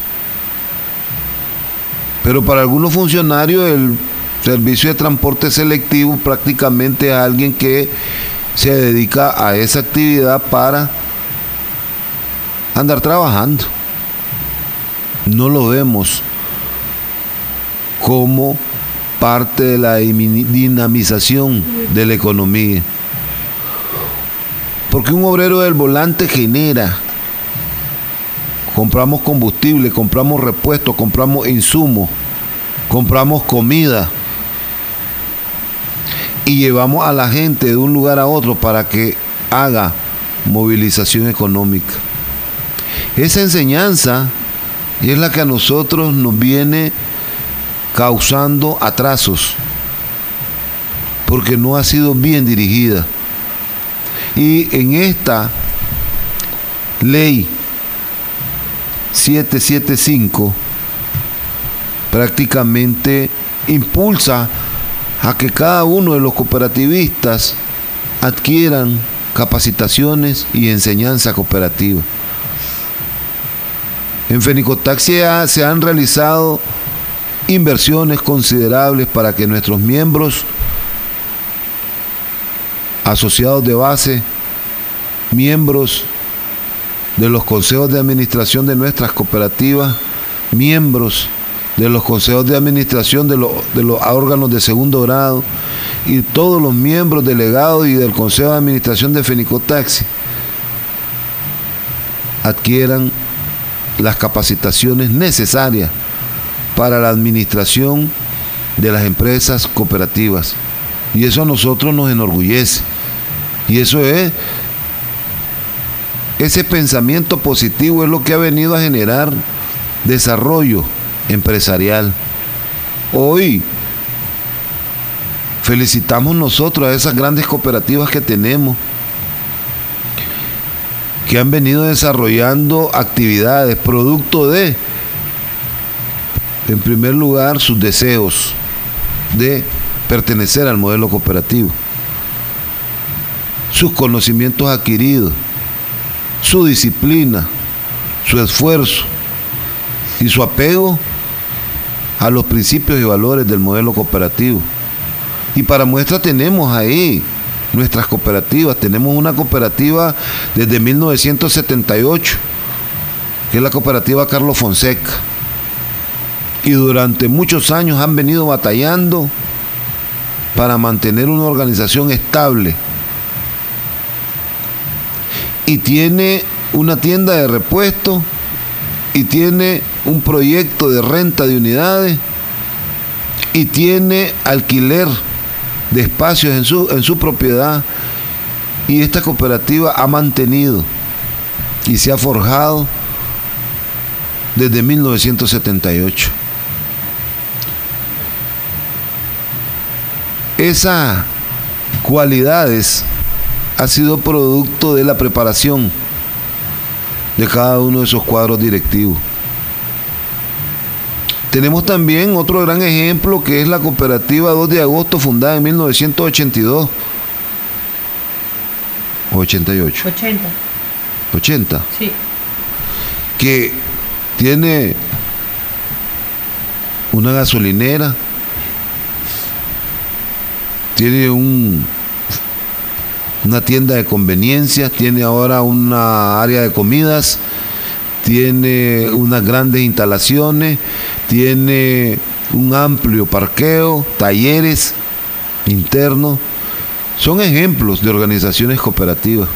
Pero para algunos funcionarios el servicio de transporte selectivo prácticamente es alguien que se dedica a esa actividad para andar trabajando. No lo vemos como parte de la dinamización de la economía. Porque un obrero del volante genera. Compramos combustible, compramos repuestos, compramos insumos, compramos comida y llevamos a la gente de un lugar a otro para que haga movilización económica. Esa enseñanza es la que a nosotros nos viene causando atrasos, porque no ha sido bien dirigida. Y en esta ley 775 prácticamente impulsa a que cada uno de los cooperativistas adquieran capacitaciones y enseñanza cooperativa. En Fenicotaxi se han realizado inversiones considerables para que nuestros miembros, asociados de base, miembros de los consejos de administración de nuestras cooperativas, miembros de los consejos de administración de los órganos de segundo grado y todos los miembros delegados y del consejo de administración de Fenicotaxi adquieran las capacitaciones necesarias para la administración de las empresas cooperativas. Y eso a nosotros nos enorgullece. Y eso es, ese pensamiento positivo es lo que ha venido a generar desarrollo empresarial. Hoy felicitamos nosotros a esas grandes cooperativas que tenemos, que han venido desarrollando actividades producto de, en primer lugar, sus deseos de pertenecer al modelo cooperativo, sus conocimientos adquiridos, su disciplina, su esfuerzo y su apego a los principios y valores del modelo cooperativo. Y para muestra tenemos ahí nuestras cooperativas. Tenemos una cooperativa desde 1978, que es la cooperativa Carlos Fonseca, y durante muchos años han venido batallando para mantener una organización estable, y tiene una tienda de repuestos y tiene un proyecto de renta de unidades y tiene alquiler de espacios en su propiedad, y esta cooperativa ha mantenido y se ha forjado desde 1978. Esas cualidades ha sido producto de la preparación de cada uno de esos cuadros directivos. Tenemos también otro gran ejemplo, que es la cooperativa 2 de agosto, fundada en 1982. ¿O 88? 80. Sí. Que tiene una gasolinera, tiene una tienda de conveniencia, tiene ahora una área de comidas, tiene unas grandes instalaciones, tiene un amplio parqueo, talleres internos. Son ejemplos de organizaciones cooperativas.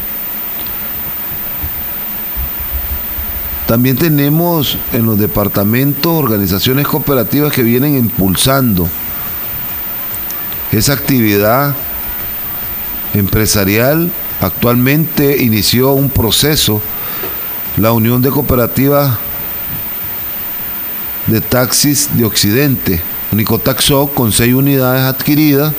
También tenemos en los departamentos organizaciones cooperativas que vienen impulsando esa actividad empresarial. Actualmente inició un proceso la Unión de Cooperativas de Taxis de Occidente, Unicotaxo, con 6 unidades adquiridas,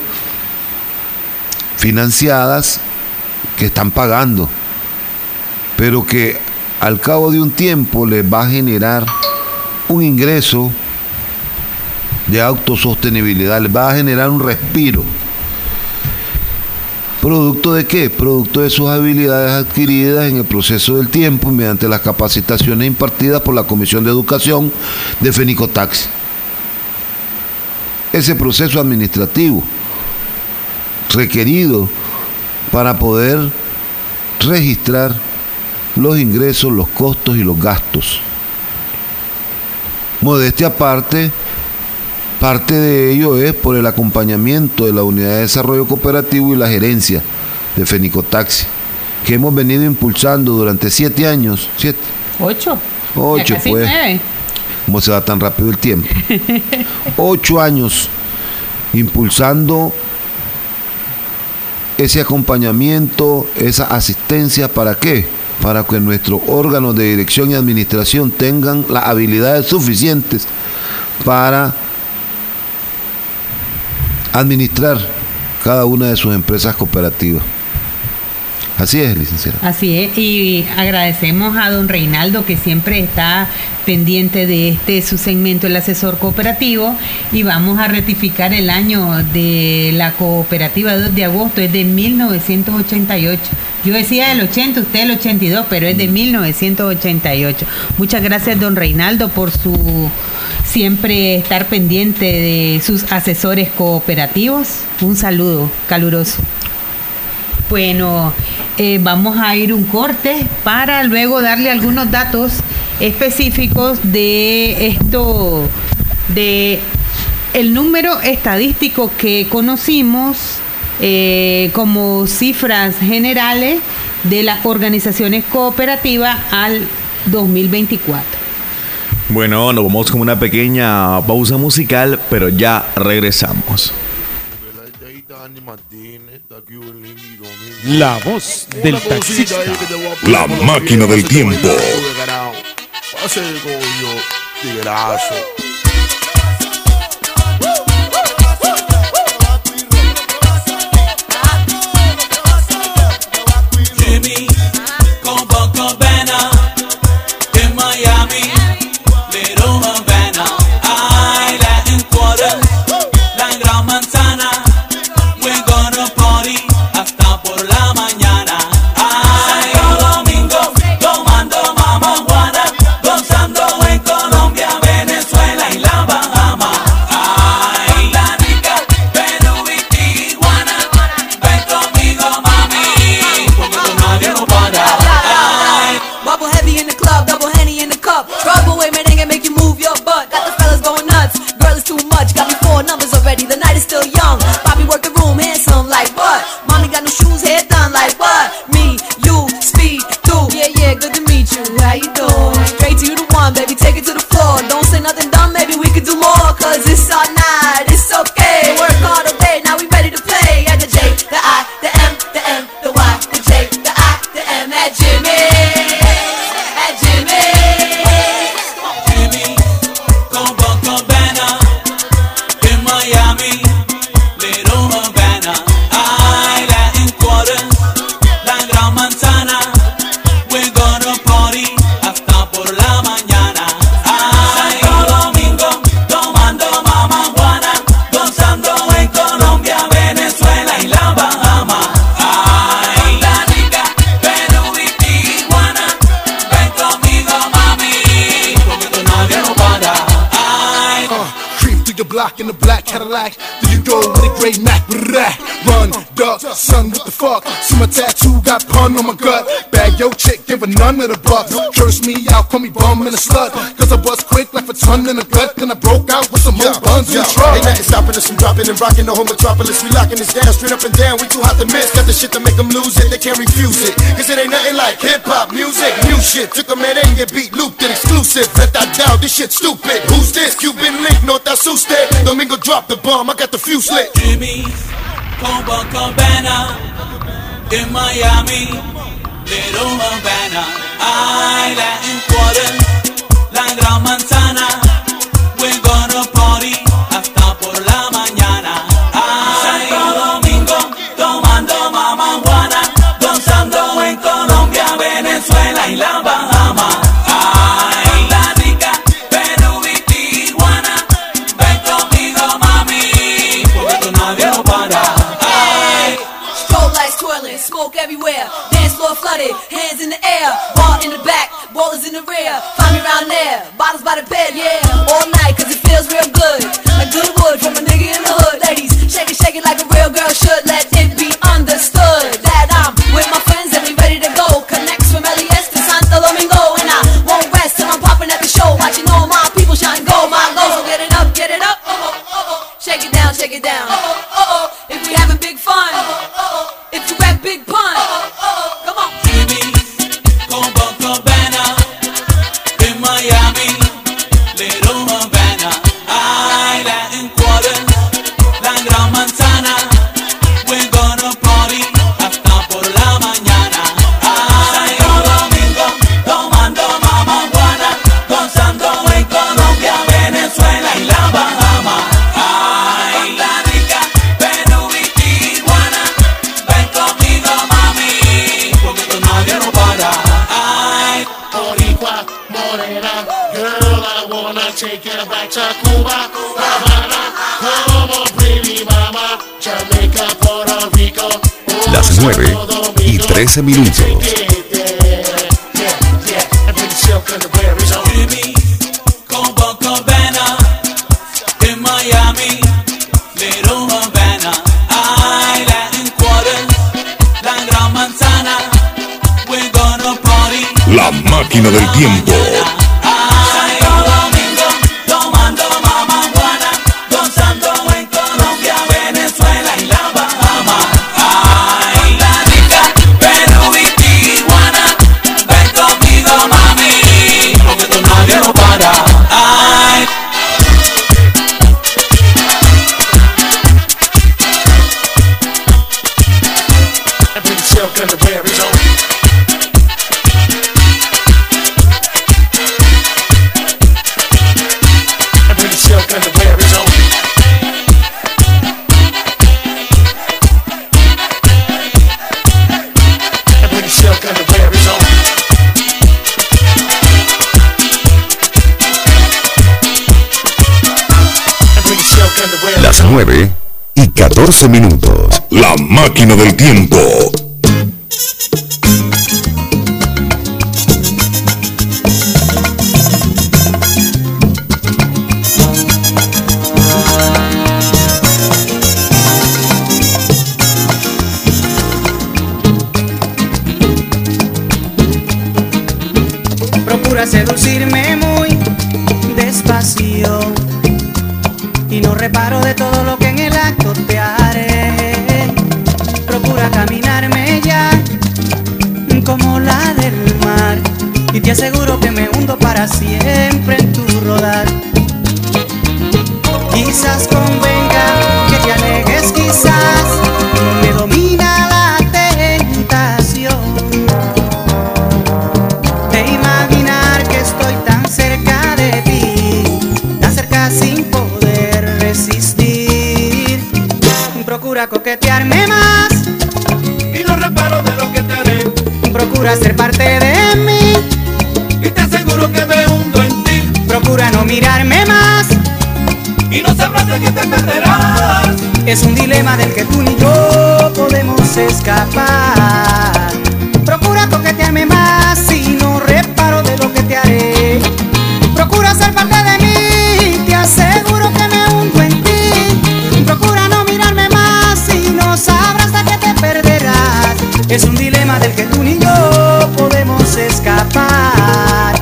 financiadas, que están pagando, pero que al cabo de un tiempo les va a generar un ingreso de autosostenibilidad, les va a generar un respiro. ¿Producto de qué? Producto de sus habilidades adquiridas en el proceso del tiempo mediante las capacitaciones impartidas por la Comisión de Educación de Fenicotaxi. Ese proceso administrativo requerido para poder registrar los ingresos, los costos y los gastos. Modestia aparte, parte de ello es por el acompañamiento de la Unidad de Desarrollo Cooperativo y la gerencia de Fenicotaxi, que hemos venido impulsando durante 7 años. 7. 8. 8, pues. 9. ¿Cómo se va tan rápido el tiempo? 8 años impulsando ese acompañamiento, esa asistencia. ¿Para qué? Para que nuestros órganos de dirección y administración tengan las habilidades suficientes para administrar cada una de sus empresas cooperativas. Así es, licenciada. Así es, y agradecemos a don Reinaldo, que siempre está pendiente de su segmento, el asesor cooperativo, y vamos a rectificar el año de la cooperativa 2 de agosto, es de 1988. Yo decía el 80, usted el 82, pero es de 1988. Muchas gracias, don Reinaldo, por su siempre estar pendiente de sus asesores cooperativos. Un saludo caluroso. Bueno, vamos a ir un corte para luego darle algunos datos específicos de esto, de el número estadístico que conocimos como cifras generales de las organizaciones cooperativas al 2024. Bueno, nos vamos con una pequeña pausa musical, pero ya regresamos. La voz del taxista. La máquina del tiempo. Jimmy Copacabana in Miami, Little Havana, I Latin Quarter, la Gran Manzana. We're gonna party hasta por la mañana. Ay, domingo, tomando mama Juana, gozando en Colombia, Venezuela y la Bahama. Ay, Costa Rica, Perú y Tijuana, ven conmigo mami, porque con nadie no para. Ay, bubble heavy in the club, double Henny in the cup. Broadway merengue make you move your butt. Got the fellas going nuts, girl it's too much. Got me 4 numbers already, the night is still young. Bobby work the room, handsome like what? Mommy got no shoes, hair done like what? Me, you, speed, through. Yeah, good to meet you, how you doing? Straight to you the one, baby, take it to the floor. Don't say nothing dumb, maybe we could do more. Cause it's all night, it's okay. Work hard all day, now we ready to play. At the J, the I, the M, the N, the Y, the J, the I, the M, at Jimmy. At Jimmy. Jimmy Copacabana in Miami, Little Havana, I Latin Quarter, la Gran Manzana. We're gonna party hasta por la mañana. Ay, domingo, tomando mama Juana, gozando en Colombia, Venezuela y la Bahama. Ay, Costa Rica, Perú y Tijuana, ven conmigo mami, porque con nadie no para. Ay, Creep through your block in the black Cadillac. Do you go with a gray Mac? Run, duck, son, what the fuck? See my tattoo, got pun on my gut. Bag yo chick, give her none of the bucks. Curse me out, call me bum and a slut. Cause I bust quick like a ton in the gut. Then I broke out with some more buns in the truck. Ain't nothing stopping us from dropping and rocking the whole metropolis. We locking this down, straight up and down. We too hot to miss. Got the shit to make them lose it, they can't refuse it. Cause it ain't nothing like hip-hop music. New shit, took a man and beat looped it exclusive. Let that down, this shit stupid. Who's this? Cuban Link, North Asuste. Domingo drop the bomb, I got the fuse lit. Jimmy Copacabana in Miami, Little Havana, I Latin Quarter, la Gran Manzana. We're gonna party hasta por la mañana. Ay, domingo, tomando mama Juana, gozando en Colombia, Venezuela y la Bahama. me round there, bottles by the bed, yeah. All night, cause it feels real good. Like good wood from a nigga in the hood. Ladies, shake it like a real girl should. Let it be understood that I'm with my friends and we ready to go. Connects from LES to Santo Domingo. And I won't rest till I'm popping at the show. Watching all my people shine gold, my gold. So get it up, shake it down, shake it down. If we having big fun, if you rap big pun, come on. Copacabana, in Miami, Little Havana, I Latin Quarter, la Gran Manzana, we're gonna party hasta por la mañana. Santo Domingo, tomando mamaguana, gozando en Colombia, Venezuela y la Bahama. Ay, la rica, Perú y Tijuana, ven conmigo mami, porque esto nadie no para. Boricua, morena, girl, I wanna take you back to Cuba, Havana, come on, pretty mama, Jamaica, Puerto Rico. Las 9:13. Copacabana, in Miami, Little Havana, I Latin Quarter, la Gran Manzana, we're gonna party. La máquina del tiempo. Santo Domingo, tomando mamaguana, gozando en Colombia, Venezuela y la Bahama. Ay, la rica, Perú y Tijuana, ven conmigo mami, porque esto nadie lo para. Ay. Silk and the berries on. Silk and the berries on. Silk and the berries on. Las 9:14. La máquina del tiempo. Procura seducirme muy despacio y no reparo de todo lo que en el acto te haré. Procura caminarme ya como la del mar y te aseguro que me hundo para siempre en tu rodar. Quizás convenga que te alejes, quizás me domina la tentación de imaginar que estoy tan cerca de ti, tan cerca sin poder resistir. Procura coquetearme más Y no reparo de lo que te haré, procura ser parte de mí y te aseguro que me hundo en ti, procura no mirarme más y no sabrás de qué te perderás. es un dilema del que tú ni yo podemos escapar. Procura coquetearme más y no reparo de lo que te haré, procura ser parte de mí, te aseguro que me hundo en ti, procura no mirarme más y no sabrás de qué te perderás. Es un dilema del que tú ni yo podemos escapar.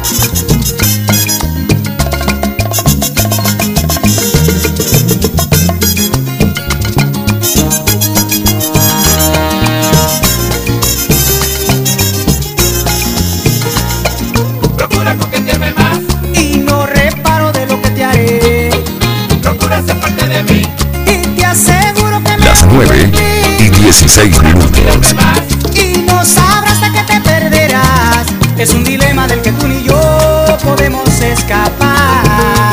Procura coquetearme más Y no reparo de lo que te haré, procura ser parte de mí. y te aseguro que me Las hundo en 9:16. y no sabrás de qué te perderás. Es un dilema del que tú ni yo podemos escapar.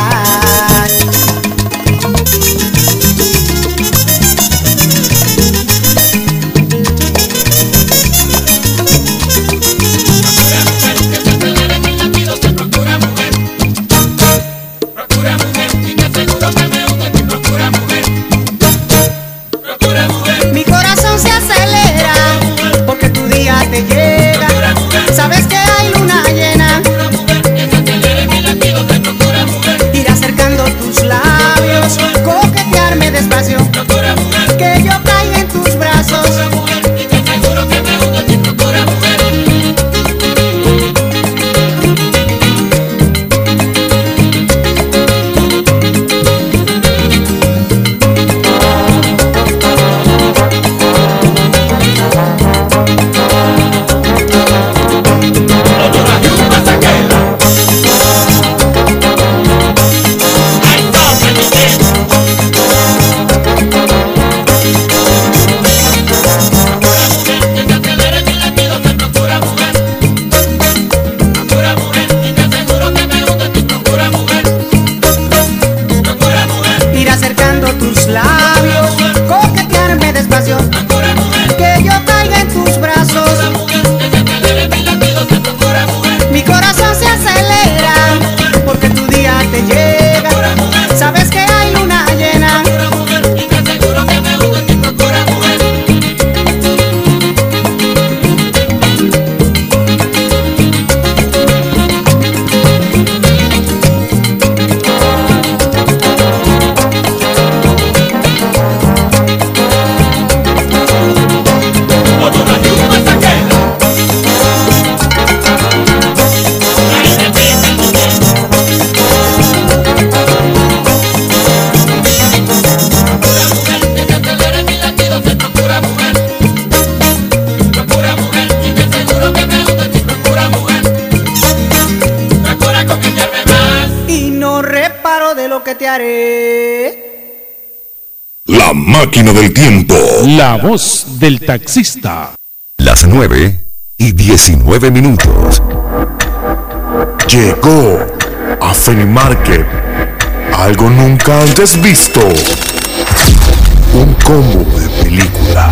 Procura mujer, y te aseguro que me hundo en ti. Procura mujer, procura mujer. Mi corazón se acelera porque tu día te llega. Sabes que hay luna llena lo que te haré. La máquina del tiempo. La voz del taxista. Las 9:19. Llegó a Fenimarket algo nunca antes visto. Un combo de película.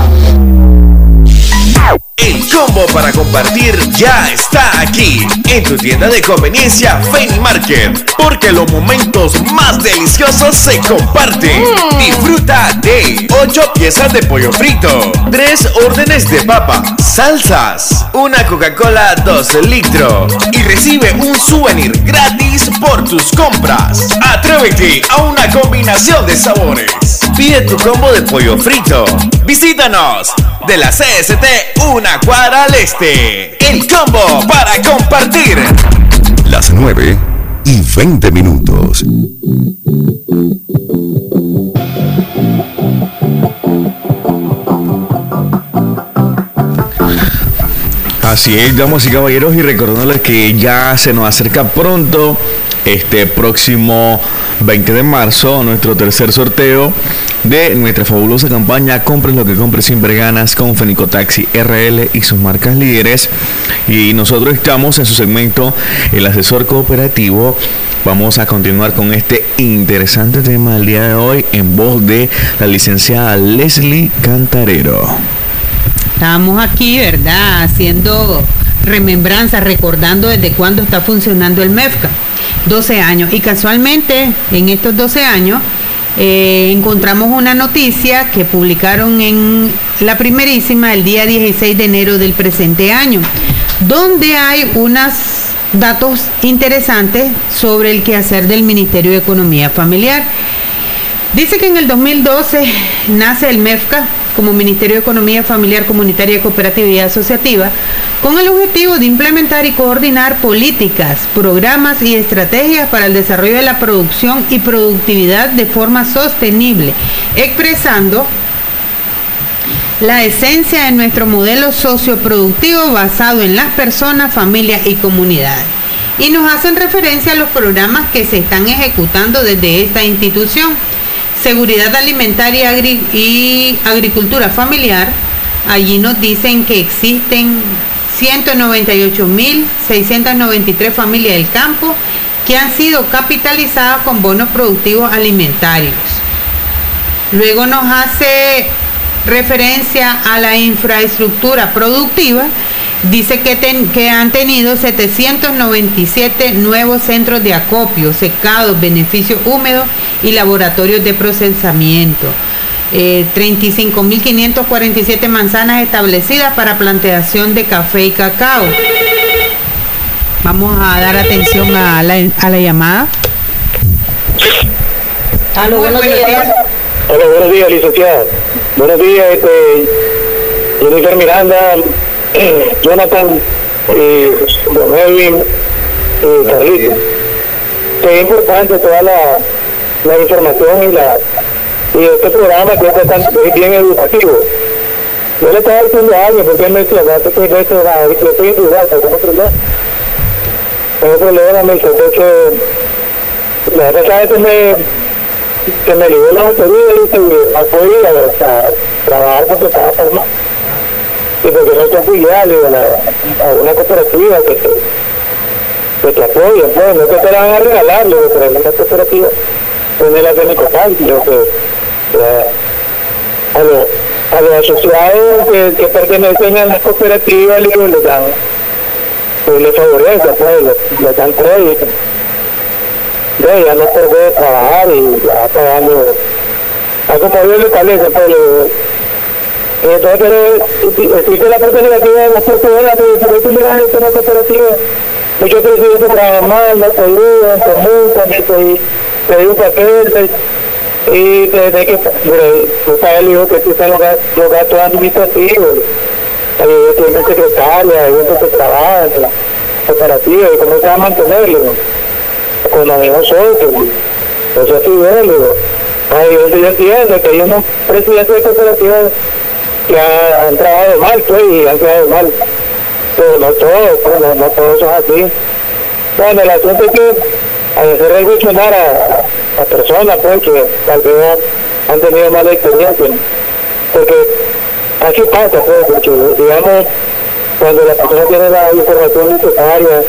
El combo para compartir ya está aquí en tu tienda de conveniencia Fenimarket, porque los momentos más deliciosos se comparten. Disfruta de 8 piezas de pollo frito, 3 órdenes de papa, salsas, una Coca-Cola 2 litros y recibe un souvenir gratis por tus compras. Atrévete a una combinación de sabores. Pide tu combo de pollo frito. Visítanos de la CST una cuadra al este. El combo para compartir. Las 9:20. Así es, damas y caballeros, y recordándoles que ya se nos acerca pronto, este próximo 20 de marzo, nuestro tercer sorteo de nuestra fabulosa campaña Compres lo que compres, siempre ganas, con Fenicotaxi RL y sus marcas líderes. Y nosotros estamos en su segmento El Asesor Cooperativo. Vamos a continuar con este interesante tema del día de hoy en voz de la licenciada Leslie Cantarero. Estábamos aquí, ¿verdad?, haciendo remembranza, recordando desde cuándo está funcionando el MEFCA. 12 años. Y casualmente, en estos 12 años, encontramos una noticia que publicaron en la primerísima el día 16 de enero del presente año, donde hay unos datos interesantes sobre el quehacer del Ministerio de Economía Familiar. Dice que en el 2012 nace el MEFCA como Ministerio de Economía Familiar, Comunitaria, Cooperativa y Asociativa, con el objetivo de implementar y coordinar políticas, programas y estrategias para el desarrollo de la producción y productividad de forma sostenible, expresando la esencia de nuestro modelo socioproductivo basado en las personas, familias y comunidades. Y nos hacen referencia a los programas que se están ejecutando desde esta institución. Seguridad alimentaria y agricultura familiar. Allí nos dicen que existen 198.693 familias del campo que han sido capitalizadas con bonos productivos alimentarios. Luego nos hace referencia a la infraestructura productiva. Dice que han tenido 797 nuevos centros de acopio, secados, beneficios húmedos y laboratorios de procesamiento. 35.547 manzanas establecidas para plantación de café y cacao. Vamos a dar atención a la llamada. Aló, buenos días. Hola, buenos días, licenciada. Buenos días, Jennifer Miranda, Jonathan, Don Edwin, Carlito. Es importante toda la información y este programa que es bien educativo. Yo le estaba diciendo a alguien, porque él me decía, yo estoy en duda, tengo problemas, me dice, entonces, la verdad es que me ligó la batería y dice, a trabajar porque estaba formado. Y porque no te afiliarle a una cooperativa que te apoya, pues, no que te la van a regalar, pero es una cooperativa, tener la Fenicotaxi, a los asociados que pertenecen a las cooperativas les dan, les favorece, pues, les dan crédito. Ya no puede trabajar y ya pagando, a como Dios le establece, pues, entonces existe la parte negativa de las personas que si tú miras esto en una cooperativa, muchos presidentes trabajan mal, no te ayudan, te multan, te dio un papel, y desde que tú sabes, el hijo que existen los gastos administrativos, tiene secretaria, hay gente que trabaja en la cooperativa, y cómo se va a mantenerlo, con los mismos socios, eso es verlo. Yo entiendo que hay unos presidentes de cooperativas que han trabajado mal, pues, y han quedado mal, pero no todos, pues, no todos son así. Bueno, el asunto es que hacer reflexionar a personas pues, que tal vez han tenido mala experiencia, porque así pasa, pues, porque digamos, cuando la persona tiene la información necesaria,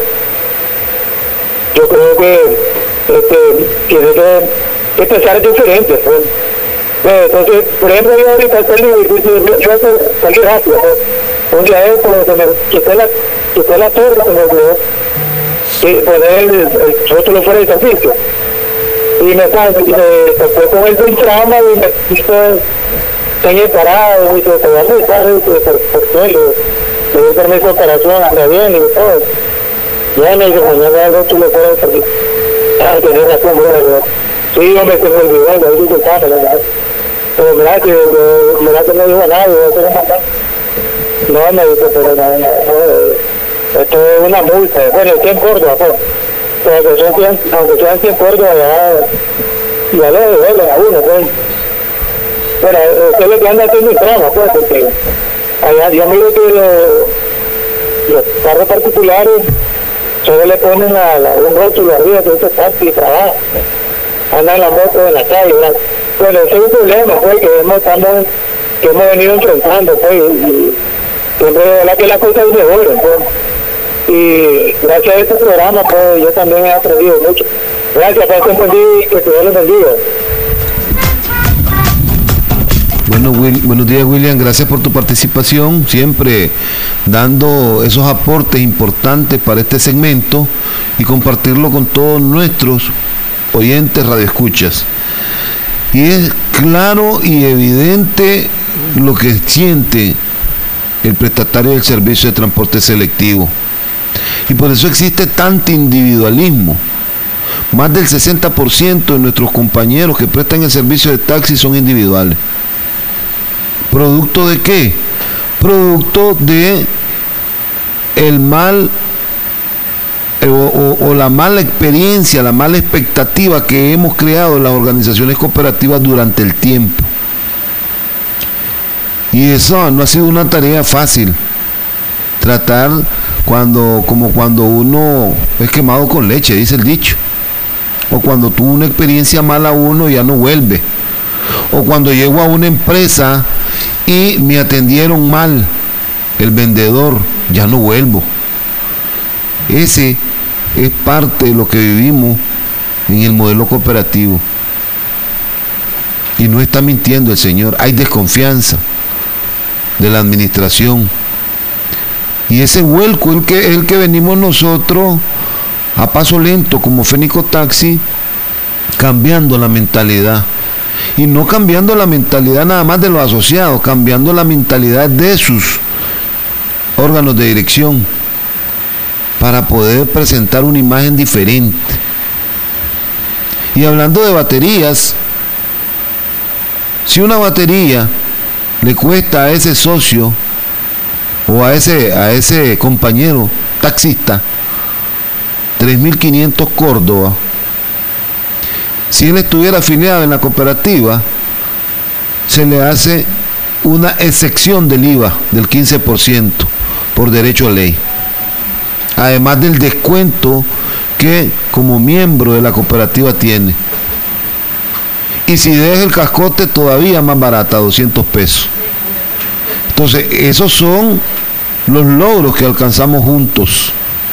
yo creo que tiene que pensar diferente, pues. Entonces, por ejemplo, yo ahorita yo salí rápido, pues. Un día de esto, se me quité la torre, se me olvidó poner el rótulo fuera de servicio. Y me topé con el trama y me hizo tener parado, y se va a mensaje por suelo, le doy permiso de operación, anda bien y todo. Ya me dijo, mañana el rótulo fuera de servicio. Ah, tenés razón, ¿verdad? Sí, hombre, se me olvidó, le digo disculpame, ¿verdad? Pero mira que no dijo nada, yo se lo mandé. No, me dice, pero no, esto es una multa. Bueno, aquí en Córdoba, pues. Aunque sean 100 Córdoba, ya le duele a uno, pues. Pero usted lo que anda haciendo es trama, pues, porque allá yo miro que los carros particulares solo le ponen un rótulo arriba que dice taxi y trabajo. Andan en la moto en la calle, ¿verdad? Bueno, ese es un problema, pues, que hemos venido enfrentando, pues, y siempre de verdad que las cosas mejoran, pues. Y gracias a este programa, pues, yo también he aprendido mucho. Gracias, pues, que Dios los bendiga. Bueno, buenos días, William, gracias por tu participación, siempre dando esos aportes importantes para este segmento y compartirlo con todos nuestros oyentes radioescuchas. Y es claro y evidente lo que siente el prestatario del servicio de transporte selectivo. Y por eso existe tanto individualismo. Más del 60% de nuestros compañeros que prestan el servicio de taxi son individuales. ¿Producto de qué? Producto de el mal o la mala experiencia, la mala expectativa que hemos creado en las organizaciones cooperativas durante el tiempo. Y eso no ha sido una tarea fácil. Tratar como cuando uno es quemado con leche, dice el dicho. O cuando tuvo una experiencia mala uno ya no vuelve. O cuando llego a una empresa y me atendieron mal el vendedor, ya no vuelvo. Ese es parte de lo que vivimos en el modelo cooperativo. Y no está mintiendo el señor, hay desconfianza de la administración. Y ese vuelco es el que venimos nosotros a paso lento como Fénico Taxi, cambiando la mentalidad. Y no cambiando la mentalidad nada más de los asociados, cambiando la mentalidad de sus órganos de dirección para poder presentar una imagen diferente. Y hablando de baterías, si una batería le cuesta a ese socio o a ese compañero taxista 3.500 Córdoba, si él estuviera afiliado en la cooperativa, se le hace una excepción del IVA del 15% por derecho a ley, además del descuento que como miembro de la cooperativa tiene. Y si deja el cascote, todavía más barata, 200 pesos. Entonces, esos son los logros que alcanzamos juntos.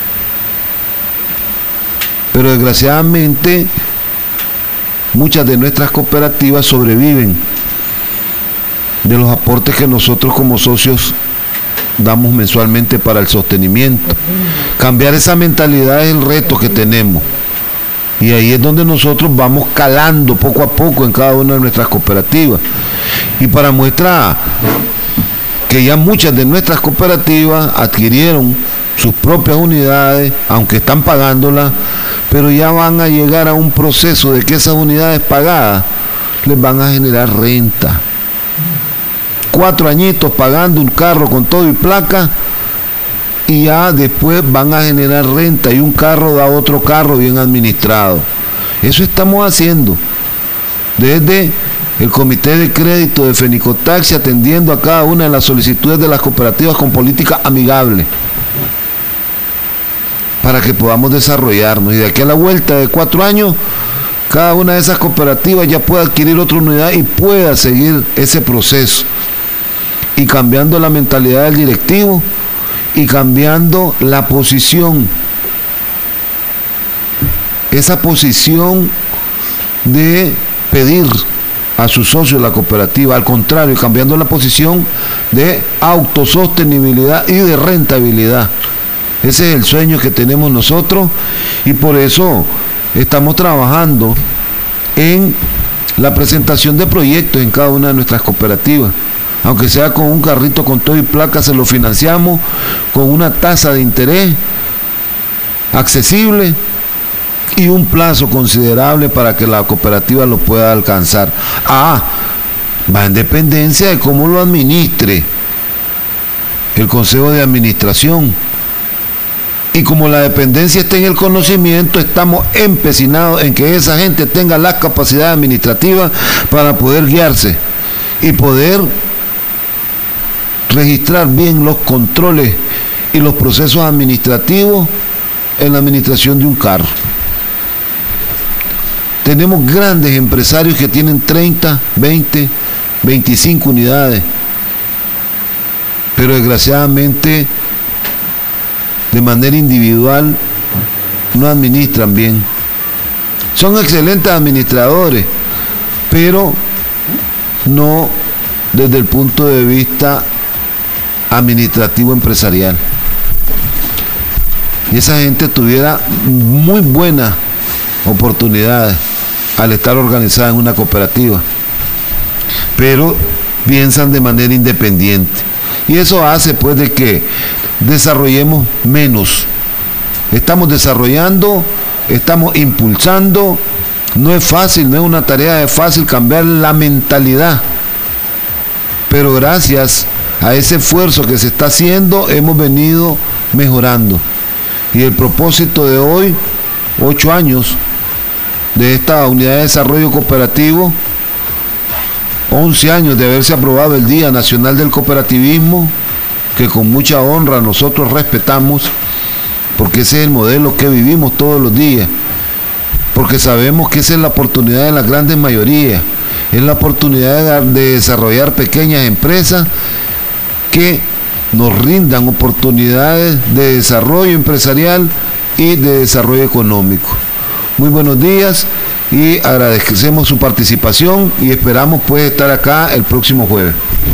Pero desgraciadamente, muchas de nuestras cooperativas sobreviven de los aportes que nosotros como socios damos mensualmente para el sostenimiento. Cambiar esa mentalidad es el reto que tenemos. Y ahí es donde nosotros vamos calando poco a poco en cada una de nuestras cooperativas. Y para muestra que ya muchas de nuestras cooperativas adquirieron sus propias unidades, aunque están pagándolas, pero ya van a llegar a un proceso de que esas unidades pagadas les van a generar renta. 4 añitos pagando un carro con todo y placa, y ya después van a generar renta y un carro da otro carro bien administrado. Eso estamos haciendo desde el Comité de Crédito de Fénico Taxi, atendiendo a cada una de las solicitudes de las cooperativas con política amigable. para que podamos desarrollarnos. Y de aquí a la vuelta de 4 años, cada una de esas cooperativas ya puede adquirir otra unidad y pueda seguir ese proceso. Y cambiando la mentalidad del directivo y cambiando la posición. Esa posición de pedir a sus socios la cooperativa, al contrario, cambiando la posición de autosostenibilidad y de rentabilidad. Ese es el sueño que tenemos nosotros y por eso estamos trabajando en la presentación de proyectos en cada una de nuestras cooperativas. Aunque sea con un carrito con todo y placa, se lo financiamos con una tasa de interés accesible y un plazo considerable para que la cooperativa lo pueda alcanzar. Va en dependencia de cómo lo administre el Consejo de Administración. Y como la dependencia está en el conocimiento, estamos empecinados en que esa gente tenga la capacidad administrativa para poder guiarse y poder registrar bien los controles y los procesos administrativos en la administración de un carro. Tenemos grandes empresarios que tienen 30, 20, 25 unidades, pero desgraciadamente de manera individual no administran bien. Son excelentes administradores, pero no desde el punto de vista administrativo empresarial. Y esa gente tuviera muy buenas oportunidades al estar organizada en una cooperativa, pero piensan de manera independiente. Y eso hace pues de que desarrollemos menos. Estamos desarrollando, estamos impulsando. No es fácil, no es una tarea fácil cambiar la mentalidad, pero gracias a ese esfuerzo que se está haciendo hemos venido mejorando. Y el propósito de hoy, 8 años de esta unidad de desarrollo cooperativo, 11 años de haberse aprobado el Día Nacional del Cooperativismo, que con mucha honra nosotros respetamos, porque ese es el modelo que vivimos todos los días, porque sabemos que esa es la oportunidad de las grandes mayorías, es la oportunidad de desarrollar pequeñas empresas que nos rindan oportunidades de desarrollo empresarial y de desarrollo económico. Muy buenos días y agradecemos su participación y esperamos pues estar acá el próximo jueves.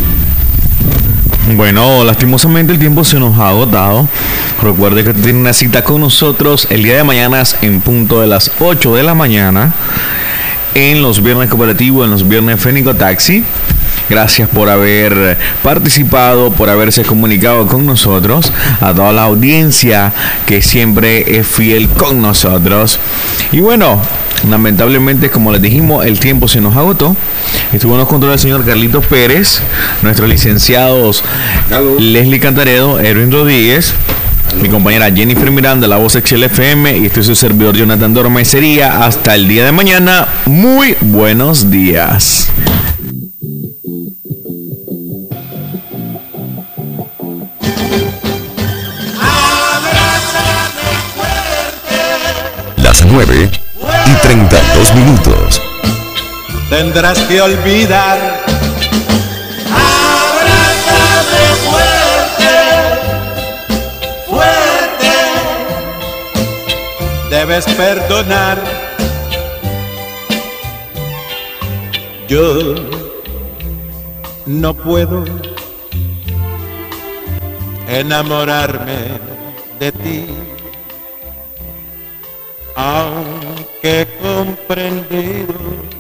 Bueno, lastimosamente el tiempo se nos ha agotado. Recuerde que tiene una cita con nosotros el día de mañana en punto de las 8 de la mañana en los viernes cooperativos, en los viernes Fénico Taxi. Gracias por haber participado, por haberse comunicado con nosotros, a toda la audiencia que siempre es fiel con nosotros. Y bueno, lamentablemente, como les dijimos, el tiempo se nos agotó. Estuvo en los controles el señor Carlitos Pérez, nuestros licenciados Leslie Cantaredo, Erwin Rodríguez, mi compañera Jennifer Miranda, la voz Excel FM, y estoy su servidor Jonathan Dormecería. Hasta el día de mañana. Muy buenos días. Las 9:32. Tendrás que olvidar. Abrázame fuerte, fuerte. Debes perdonar. Yo no puedo enamorarme de ti, aunque he comprendido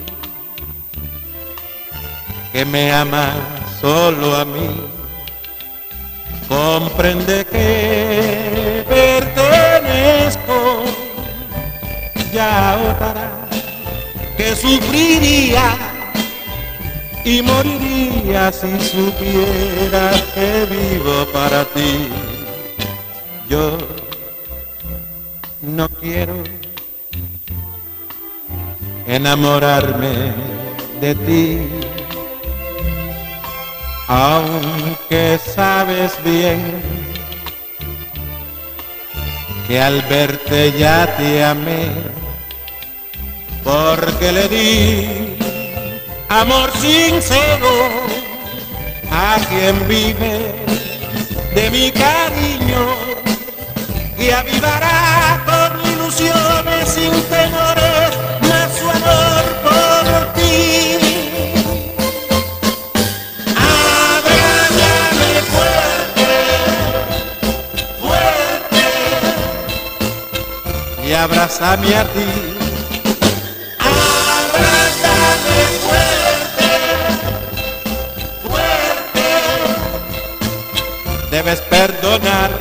que me amas solo a mí. Comprende que pertenezco ya a otra, que sufriría y moriría si supiera que vivo para ti. Yo no quiero enamorarme de ti, aunque sabes bien que al verte ya te amé, porque le di amor sincero a quien vive de mi cariño y avivará con ilusiones sin temores más su amor por ti. Abrázame fuerte, fuerte y abrázame a ti. Abrázame fuerte, fuerte, debes perdonar.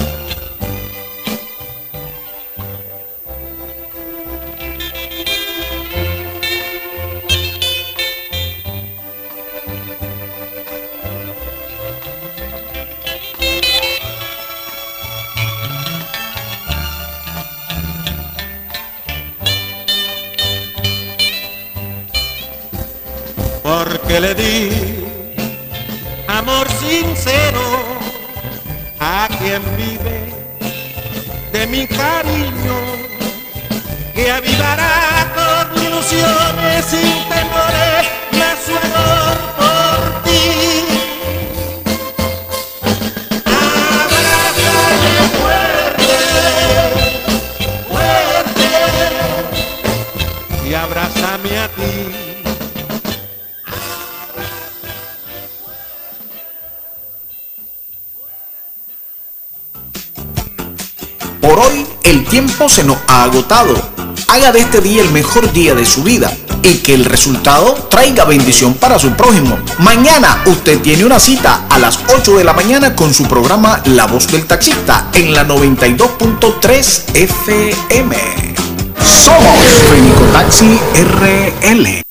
Porque le di amor sincero a quien vive de mi cariño, que avivará con ilusiones sin temores más su amor por ti. Abrázame fuerte, fuerte y abrázame a ti. Por hoy el tiempo se nos ha agotado. Haga de este día el mejor día de su vida y que el resultado traiga bendición para su prójimo. Mañana usted tiene una cita a las 8 de la mañana con su programa La Voz del Taxista en la 92.3 FM. Somos Fenicotaxi RL.